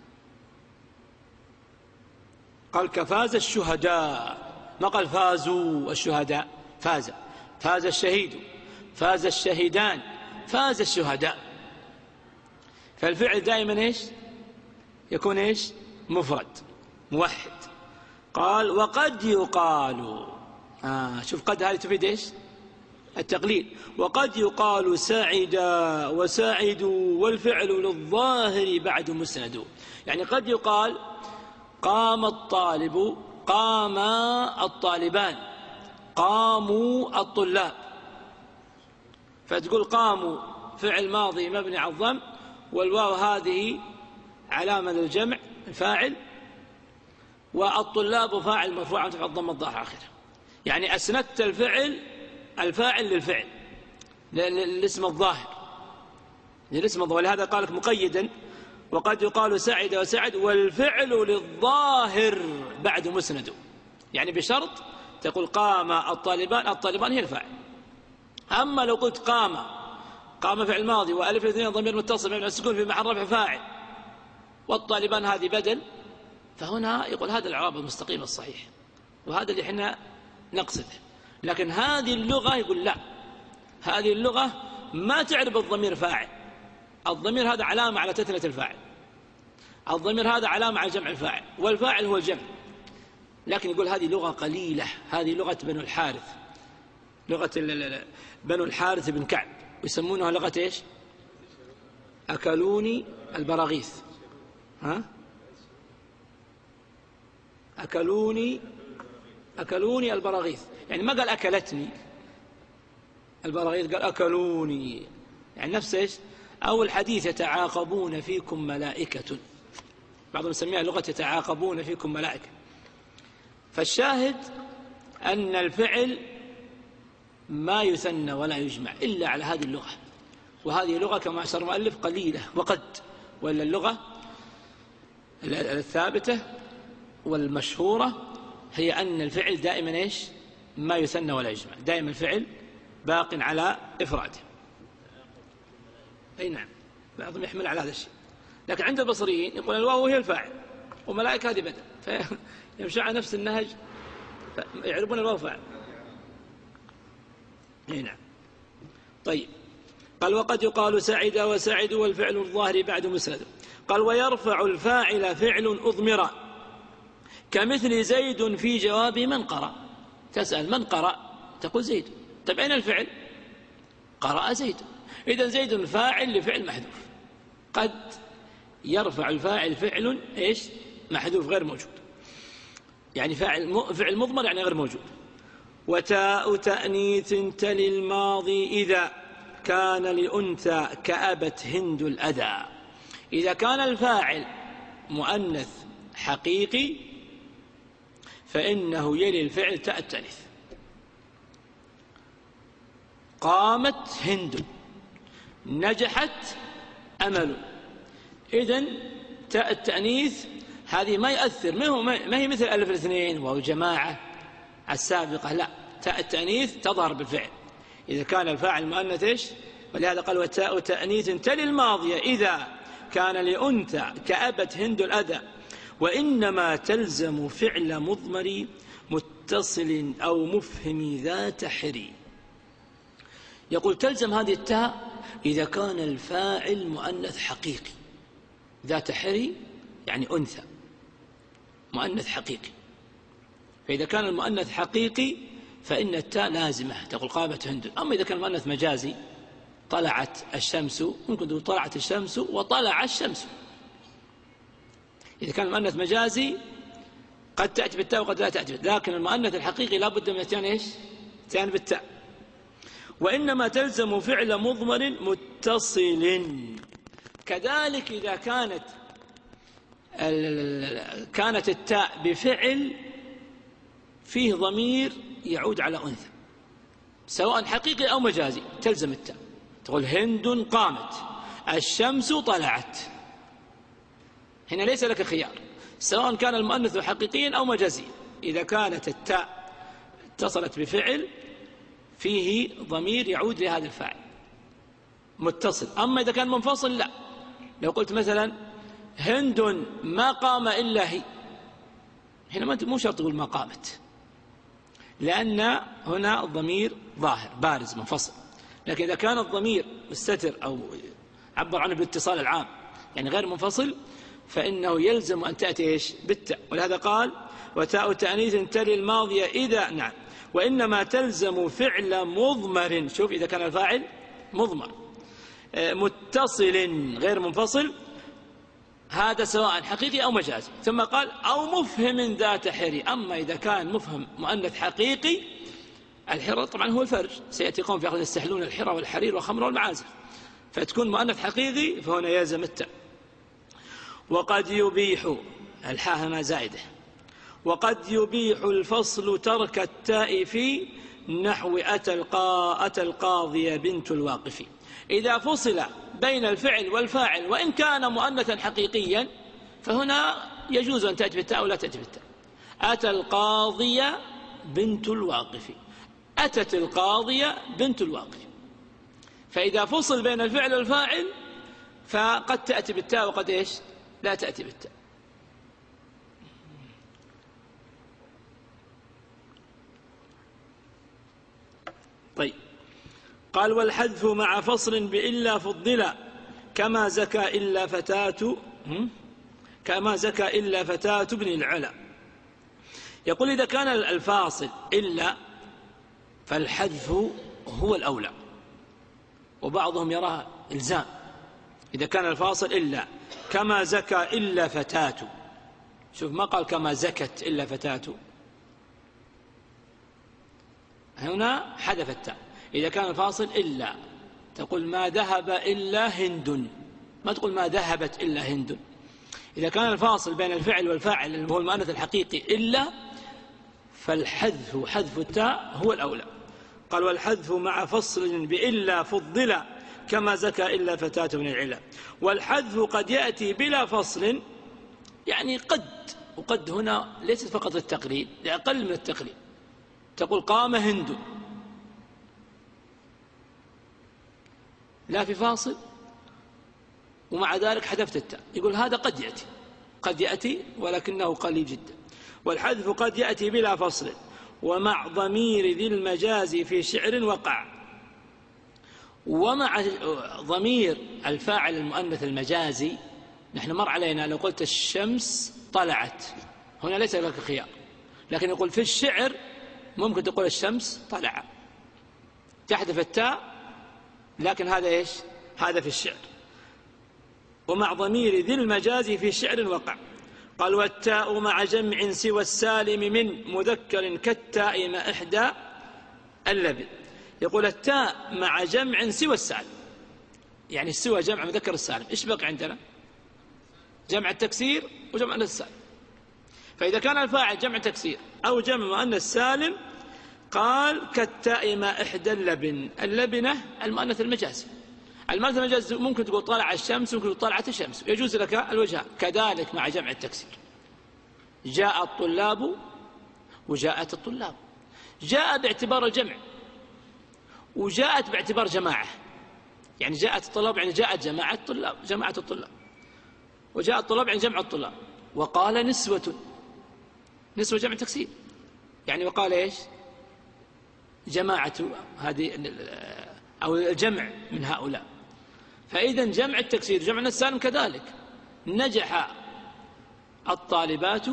قال كفاز الشهداء، ما قال فازوا الشهداء، فاز، فاز الشهيد، فاز الشهيدان، فاز الشهداء. فالفعل دائما إيش يكون؟ إيش؟ مفرد موحد. قال وقد يقال، شوف قد هذه تفيد إيش؟ التقليل. وقد يقال سعد وساعد والفعل للظاهر بعد مسند. يعني قد يقال قام الطالب، قام الطالبان، قاموا الطلاب، فتقول قاموا فعل ماضي مبني على الضم، والواو هذه علامة للجمع الفاعل، والطلاب فاعل مرفوع عن الضم الظاهر آخره. يعني أسندت الفاعل للفعل، للاسم الظاهر، للاسم الظاهر. ولهذا قال لك مقيدا وقد يقال سعد وسعد والفعل للظاهر بعد مسند. يعني بشرط تقول قام الطالبان، الطالبان هي الفاعل. أما لو قلت قام فعل ماضي وألف الاثنين ضمير متصل مبني على السكون في محل رفع فاعل، والطالبان هذه بدل، فهنا يقول هذا الإعراب المستقيم الصحيح، وهذا اللي احنا نقصده. لكن هذه اللغة يقول لا، هذه اللغة ما تعرف الضمير فاعل، الضمير هذا علامة على تثنية الفاعل، الضمير هذا علامة على جمع الفاعل، والفاعل هو الجمع. لكن يقول هذه لغة قليلة، هذه لغة بنو الحارث، لغة بنو الحارث بن كعب، يسمونها لغة إيش؟ أكلوني البراغيث. أكلوني البراغيث، يعني ما قال أكلتني البراغيث، قال أكلوني، يعني نفس إيش؟ أو الحديث يتعاقبون فيكم ملائكة، بعضهم يسميها لغة يتعاقبون فيكم ملائكة. فالشاهد أن الفعل ما يثنى ولا يجمع إلا على هذه اللغة، وهذه لغة كما أشار المؤلف قليلة وقد، وإلا اللغة الثابتة والمشهورة هي أن الفعل دائما إيش؟ ما يثنى ولا يجمع، دائما الفعل باق على إفراده. أي نعم، بعضهم يحمل على هذا الشيء، لكن عند البصريين يقول الواو هي الفاعل وملائكة هذه بدل، فيمشي على نفس النهج، يعربون الواو فاعل. أي نعم. طيب، قال وقد يقال سعد وسعد والفعل الظاهر بعد مسند. قال ويرفع الفاعل فعل أضمر كمثل زيد في جواب من قرأ. تسأل من قرأ؟ تقول زيد. طيب أين الفعل؟ قرأ زيد. إذن زيد فاعل لفعل محذوف. قد يرفع الفاعل فعل إيش؟ محذوف غير موجود، يعني فعل مضمر يعني غير موجود. وتاء تأنيث تلي الماضي إذا كان لأنثى كأبت هند الأذى. إذا كان الفاعل مؤنث حقيقي فإنه يلي الفعل تاء التأنيث. قامت هند، نجحت أمل. إذن تاء التأنيث هذه ما يؤثر، ما هي مثل ألف الاثنين واو الجماعة السابقة لا، تاء التأنيث تظهر بالفعل إذا كان الفاعل مؤنث إيش؟ ولهذا قال وتاء تأنيث تلي الماضية إذا كان لأنثى كأبت هند الأذى، وإنما تلزم فعل مضمر متصل أو مفهم ذات حري. يقول تلزم هذه التاء إذا كان الفاعل مؤنث حقيقي ذات حري، يعني أنثى مؤنث حقيقي. فإذا كان المؤنث حقيقي فإن التاء لازمة، تقول قامت هند. أما إذا كان المؤنث مجازي طلعت الشمس، ممكن تقول طلعت الشمس وطلع الشمس. إذا كان المؤنث مجازي قد تأتي بالتاء وقد لا تأتي بالتاء، لكن المؤنث الحقيقي لا بد من الاتيان إيش؟ الاتيان بالتاء. وإنما تلزم فعل مضمر متصل. كذلك إذا كانت التاء بفعل فيه ضمير يعود على أنثى سواء حقيقي أو مجازي تلزم التاء، تقول هند قامت، الشمس طلعت. هنا ليس لك خيار، سواء كان المؤنث حقيقيا أو مجازيا، إذا كانت التاء اتصلت بفعل فيه ضمير يعود لهذا الفاعل متصل. أما إذا كان منفصل لا. لو قلت مثلا هند ما قام إلا هي، هنا مو شرط تقول ما قامت، لأن هنا الضمير ظاهر بارز منفصل. لكن إذا كان الضمير مستتر أو عبر عنه بالاتصال العام يعني غير منفصل فإنه يلزم أن تأتي إيش؟ بالتاء. ولهذا قال وتاء تأنيث تلي الماضية إذا نعم. وإنما تلزم فعل مضمر، شوف إذا كان الفاعل مضمر متصل غير منفصل، هذا سواء حقيقي أو مجازي. ثم قال أو مفهم ذات حري. أما إذا كان مفهم مؤنث حقيقي، الحرى طبعا هو الفرج، سيأتي قوم في أخذ يستحلون الحرى والحرير والخمر والمعازف، فتكون مؤنث حقيقي فهنا يلزم التاء. وقد يبيح الحاء هنا زائدة، وقد يبيح الفصل ترك التاء في نحو أتى القاضي بنت الواقف. إذا فصل بين الفعل والفاعل وإن كان مؤنثا حقيقيا فهنا يجوز أن تأتي بالتاء أو لا تأتي بالتاء. أتى القاضي بنت الواقف، أتت القاضية بنت الواقف. فإذا فصل بين الفعل والفاعل فقد تأتي بالتاء وقد إيش؟ لا تأتي بالتاء. طيب قال والحذف مع فصل بإلا فضلا كما زكى إلا فتاة ابن العلا. يقول إذا كان الفاصل إلا فالحذف هو الأولى، وبعضهم يراه إلزام. إذا كان الفاصل إلا كما زكى إلا فتاة، شوف ما قال كما زكت إلا فتاة، هنا حذف التاء. إذا كان الفاصل إلا تقول ما ذهب إلا هند، ما تقول ما ذهبت إلا هند. إذا كان الفاصل بين الفعل والفاعل اللي هو المؤنث الحقيقي إلا فالحذف حذف التاء هو الأولى. قال والحذف مع فصل بإلا فضلا كما زكى إلا فتاة من العلا. والحذف قد يأتي بلا فصل، يعني قد، وقد هنا ليست فقط للتقليل، لأقل من التقليل. تقول قام هند لا في فاصل ومع ذلك حذفت التاء، يقول هذا قد يأتي ولكنه قليل جدا. والحذف قد يأتي بلا فصل ومع ضمير ذي المجاز في شعر وقع. ومع ضمير الفاعل المؤنث المجازي نحن مر علينا لو قلت الشمس طلعت، هنا ليس لك خيار، لكن يقول في الشعر ممكن تقول الشمس طلع، تحذف التاء، لكن هذا إيش؟ هذا في الشعر. ومع ضمير ذي المجاز في شعر وقع. قال والتاء مع جمع سوى السالم من مذكر كالتاء ما إحدى اللبن. يقول التاء مع جمع سوى السالم، يعني سوى جمع مذكر السالم. إيش بقى عندنا؟ جمع التكسير وجمع السالم. فإذا كان الفاعل جمع تكسير أو جمع مؤنث سالم قال كالتاء ما إحدى اللبن. اللبنة المؤنث المجازي. المؤنث المجازي ممكن تقول طلع الشمس، ممكن تقول طلعت الشمس، يجوز لك الوجهان. كذلك مع جمع التكسير، جاء الطلاب وجاءت الطلاب، جاء باعتبار الجمع وجاءت باعتبار جماعة، يعني جاءت الطلاب يعني جاءت جماعة الطلاب، وجاء الطلاب يعني جمع الطلاب. وقال نسوة جمع تكسير، يعني وقال إيش؟ جماعة هذه أو الجمع من هؤلاء. فإذا جمع التكسير جمع السالم كذلك، نجح الطالبات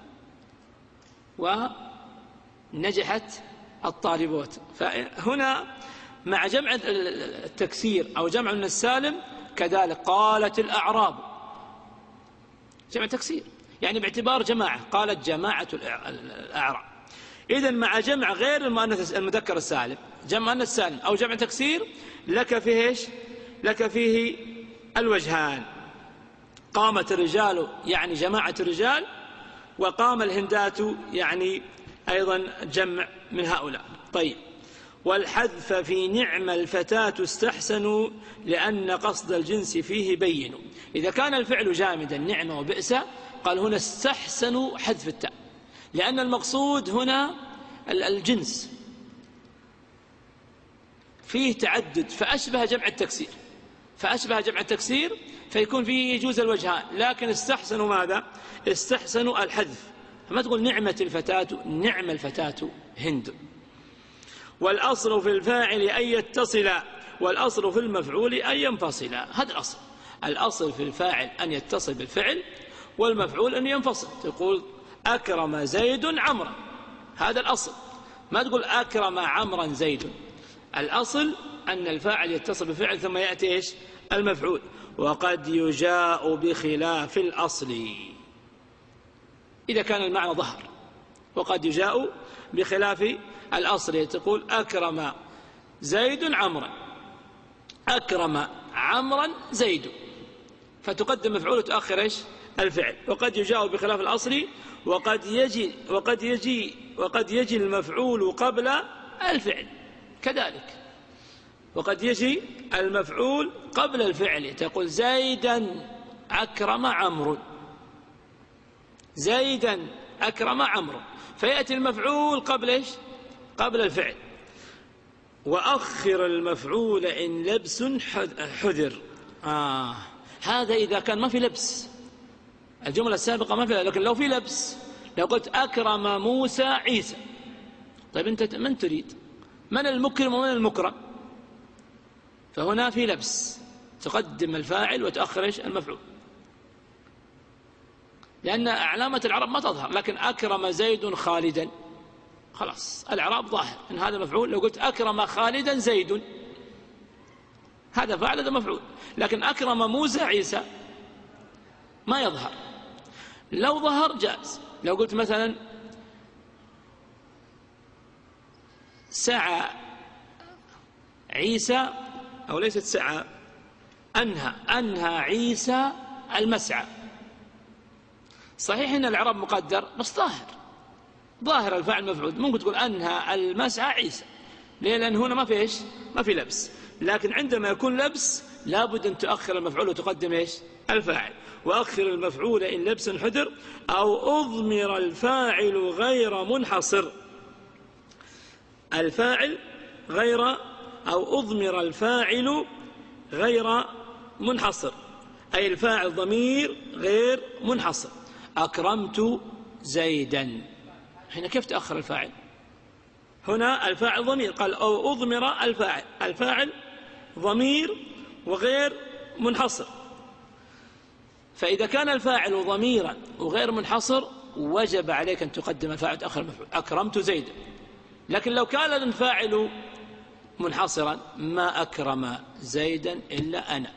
ونجحت الطالبات. فهنا مع جمع التكسير أو جمع من السالم كذلك قالت الأعراب، جمع تكسير يعني باعتبار جماعة، قالت جماعة الأعراب. إذن مع جمع غير المذكر السالم، جمع أنثى السالم أو جمع تكسير، لك فيه إيش؟ لك فيه الوجهان. قامت الرجال يعني جماعة الرجال، وقام الهندات يعني أيضا جمع من هؤلاء. طيب، والحذف في نعم الفتاة استحسنوا لأن قصد الجنس فيه بين. إذا كان الفعل جامدا نعم وبئس، قال هنا استحسنوا حذف التاء، لأن المقصود هنا الجنس فيه تعدد، فأشبه جمع التكسير، فيكون فيه يجوز الوجهان. لكن استحسنوا ماذا؟ استحسنوا الحذف، فما تقول نعمة الفتاة، نعم الفتاة هند. والأصل في الفاعل أن يتصل، والأصل في المفعول أن ينفصل. هذا الأصل. الأصل في الفاعل أن يتصل بالفعل، والمفعول أن ينفصل. تقول أكرم زيد عمرا، هذا الأصل. ما تقول أكرم عمرا زيد. الأصل أن الفاعل يتصل بالفعل ثم يأتي إيش؟ المفعول. وقد يجاء بخلاف الأصل إذا كان المعنى ظهر، وقد يجاء بخلاف الأصل. تقول أكرم زيد عمرا، أكرم عمرا زيد، فتقدم مفعول وتؤخر إيش؟ الفعل. وقد يجاء بخلاف الأصل، وقد يجي المفعول قبل الفعل كذلك. وقد يجي المفعول قبل الفعل، تقول زيدا أكرم عمرو، زيدا أكرم عمرو، فيأتي المفعول قبل إيش؟ قبل الفعل. وأخر المفعول إن لبس حذر. هذا إذا كان ما في لبس، الجملة السابقة ما فيها. لكن لو في لبس، لو قلت أكرم موسى عيسى، طيب أنت من تريد؟ من المكرم ومن المكرم؟ فهنا في لبس، تقدم الفاعل وتأخر إيش؟ المفعول، لأن علامة العرب ما تظهر. لكن أكرم زيد خالدا، خلاص الإعراب ظاهر إن هذا مفعول. لو قلت أكرم خالدا زيد، هذا فاعل هذا مفعول. لكن أكرم موسى عيسى ما يظهر. لو ظهر جاز. لو قلت مثلا سعى عيسى، أو ليست سعى، أنهى عيسى المسعى، صحيح إن الإعراب مقدر بس ظاهر الفاعل مفعول. ممكن تقول أنهى المسعى عيسى، ليه؟ لأن هنا ما في إيش؟ ما في لبس. لكن عندما يكون لبس لابد أن تؤخر المفعول وتقدم إيش؟ الفاعل. وأخر المفعول إن لبس حذر، أو أضمر الفاعل غير منحصر. الفاعل غير، أو أضمر الفاعل غير منحصر، أي الفاعل ضمير غير منحصر. أكرمت زيدا، هنا كيف تأخر الفاعل؟ هنا الفاعل ضمير، قال أو أضمر الفاعل، الفاعل ضمير وغير منحصر. فإذا كان الفاعل ضميرا وغير منحصر وجب عليك أن تقدم الفاعل وتأخر المفعول، أكرمت زيدا. لكن لو كان الفاعل منحصرا، ما أكرم زيدا إلا أنا،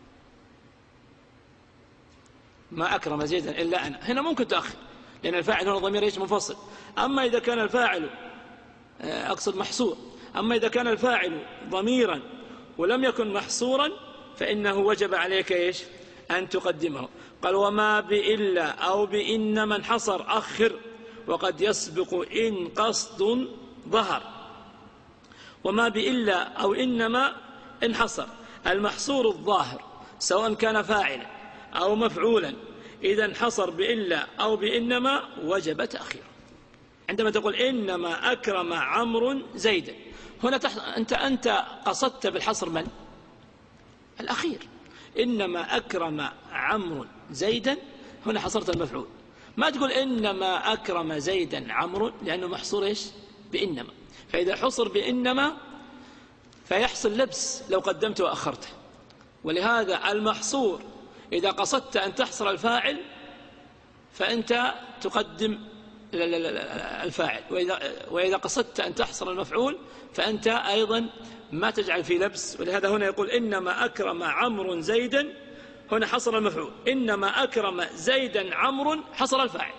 ما أكرم زيدا إلا أنا، هنا ممكن تأخر لأن الفاعل هنا ضمير إيش؟ منفصل. أما إذا كان الفاعل أقصد محصور، أما إذا كان الفاعل ضميرا ولم يكن محصورا فإنه وجب عليك إيش؟ أن تقدمه. قال وما بإلا أو بإنما انحصر أخر، وقد يسبق إن قصد ظهر. وما بإلا أو إنما انحصر، المحصور الظاهر سواء كان فاعلا أو مفعولا، إذا انحصر بإلا أو بإنما وجب تأخيره. عندما تقول إنما أكرم عمرو زيدا، هنا أنت قصدت بالحصر من؟ الأخير. إنما أكرم عمرو زيدا، هنا حصرت المفعول. ما تقول إنما أكرم زيدا عمرو، لأنه محصور إيش؟ بإنما. فإذا حصر بإنما فيحصل لبس لو قدمته وأخرته. ولهذا المحصور إذا قصدت أن تحصر الفاعل فأنت تقدم الفاعل، وإذا قصدت أن تحصر المفعول فأنت أيضا ما تجعل في لبس. ولهذا هنا يقول إنما أكرم عمرو زيدا، هنا حصر المفعول. إنما أكرم زيدا عمرو حصر الفاعل.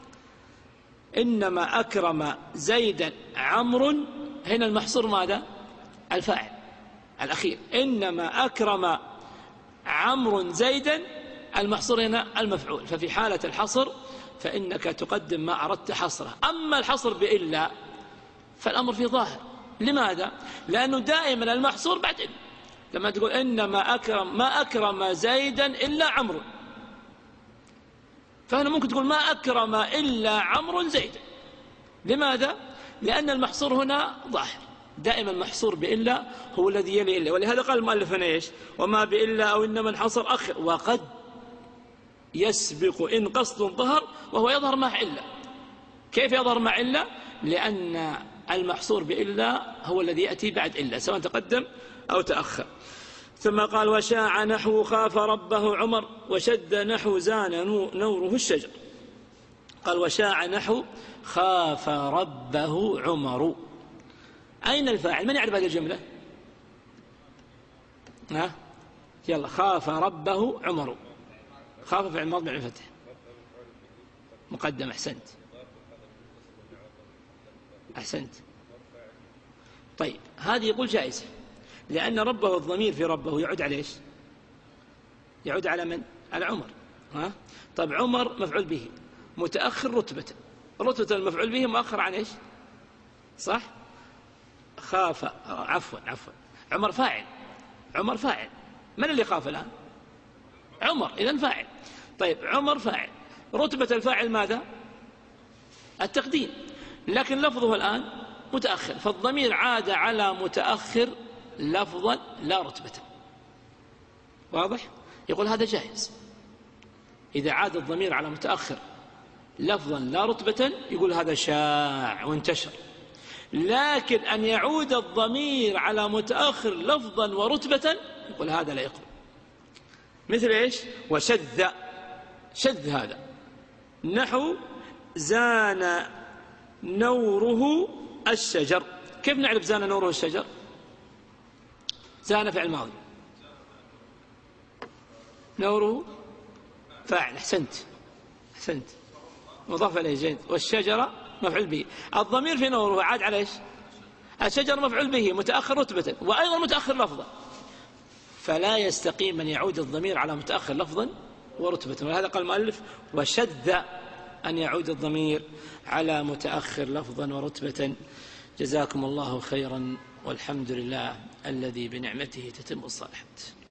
إنما أكرم زيدا عمرو، هنا المحصور ماذا؟ الفاعل الأخير. إنما أكرم عمرو زيدا، المحصور هنا المفعول. ففي حالة الحصر فإنك تقدم ما أردت حصره. أما الحصر بإلا فالأمر فيه ظاهر. لماذا؟ لأنه دائما المحصور بعد إلا. لما تقول إنما أكرم ما أكرم زيدا إلا عمرو، فهنا ممكن تقول ما أكرم إلا عمرو زيدا. لماذا؟ لأن المحصور هنا ظاهر. دائما المحصور بإلا هو الذي يلي إلا. ولهذا قال المؤلف هنا إيش؟ وما بإلا أو إنما انحصر أخر، وقد يسبق إن قصد ظهر وهو يظهر مع إلا. كيف يظهر مع إلا؟ لأن المحصور بإلا هو الذي يأتي بعد إلا سواء تقدم أو تأخر. ثم قال وشاع نحو خاف ربه عمر، وشد نحو زان نوره الشجر. قال وشاع نحو خاف ربه عمر. أين الفاعل؟ من يعرف هذه الجملة؟ يلا. خاف ربه عمر. خاف فعل ماضي مع الفتح مقدم. أحسنت. طيب هذه يقول جائزة، لأن ربه الضمير في ربه يعود على إيش؟ يعود على من؟ على عمر. طيب عمر مفعول به متأخر رتبة المفعول به مؤخر عن إيش؟ صح؟ خاف عفوا عمر فاعل. من اللي خاف الآن؟ عمر. إذن فاعل. طيب عمر فاعل، رتبة الفاعل ماذا؟ التقديم، لكن لفظه الآن متأخر، فالضمير عاد على متأخر لفظا لا رتبة. واضح؟ يقول هذا جائز. إذا عاد الضمير على متأخر لفظا لا رتبة يقول هذا شاع وانتشر. لكن أن يعود الضمير على متأخر لفظا ورتبة يقول هذا لا يقبل. مثل إيش؟ وشد، شد هذا نحو زان نوره الشجر. كيف نعرف زان نوره الشجر؟ زان فعل ماضي، نوره فاعل. أحسنت مضاف إليه جيد. والشجرة مفعول به. الضمير في نوره عاد على إيش؟ الشجر مفعول به متأخر رتبة وأيضا متأخر لفظا، فلا يستقيم أن يعود الضمير على متأخر لفظا ورتبة. ولهذا قال المؤلف وشد أن يعود الضمير على متأخر لفظا ورتبة. جزاكم الله خيرا، والحمد لله الذي بنعمته تتم الصالحات.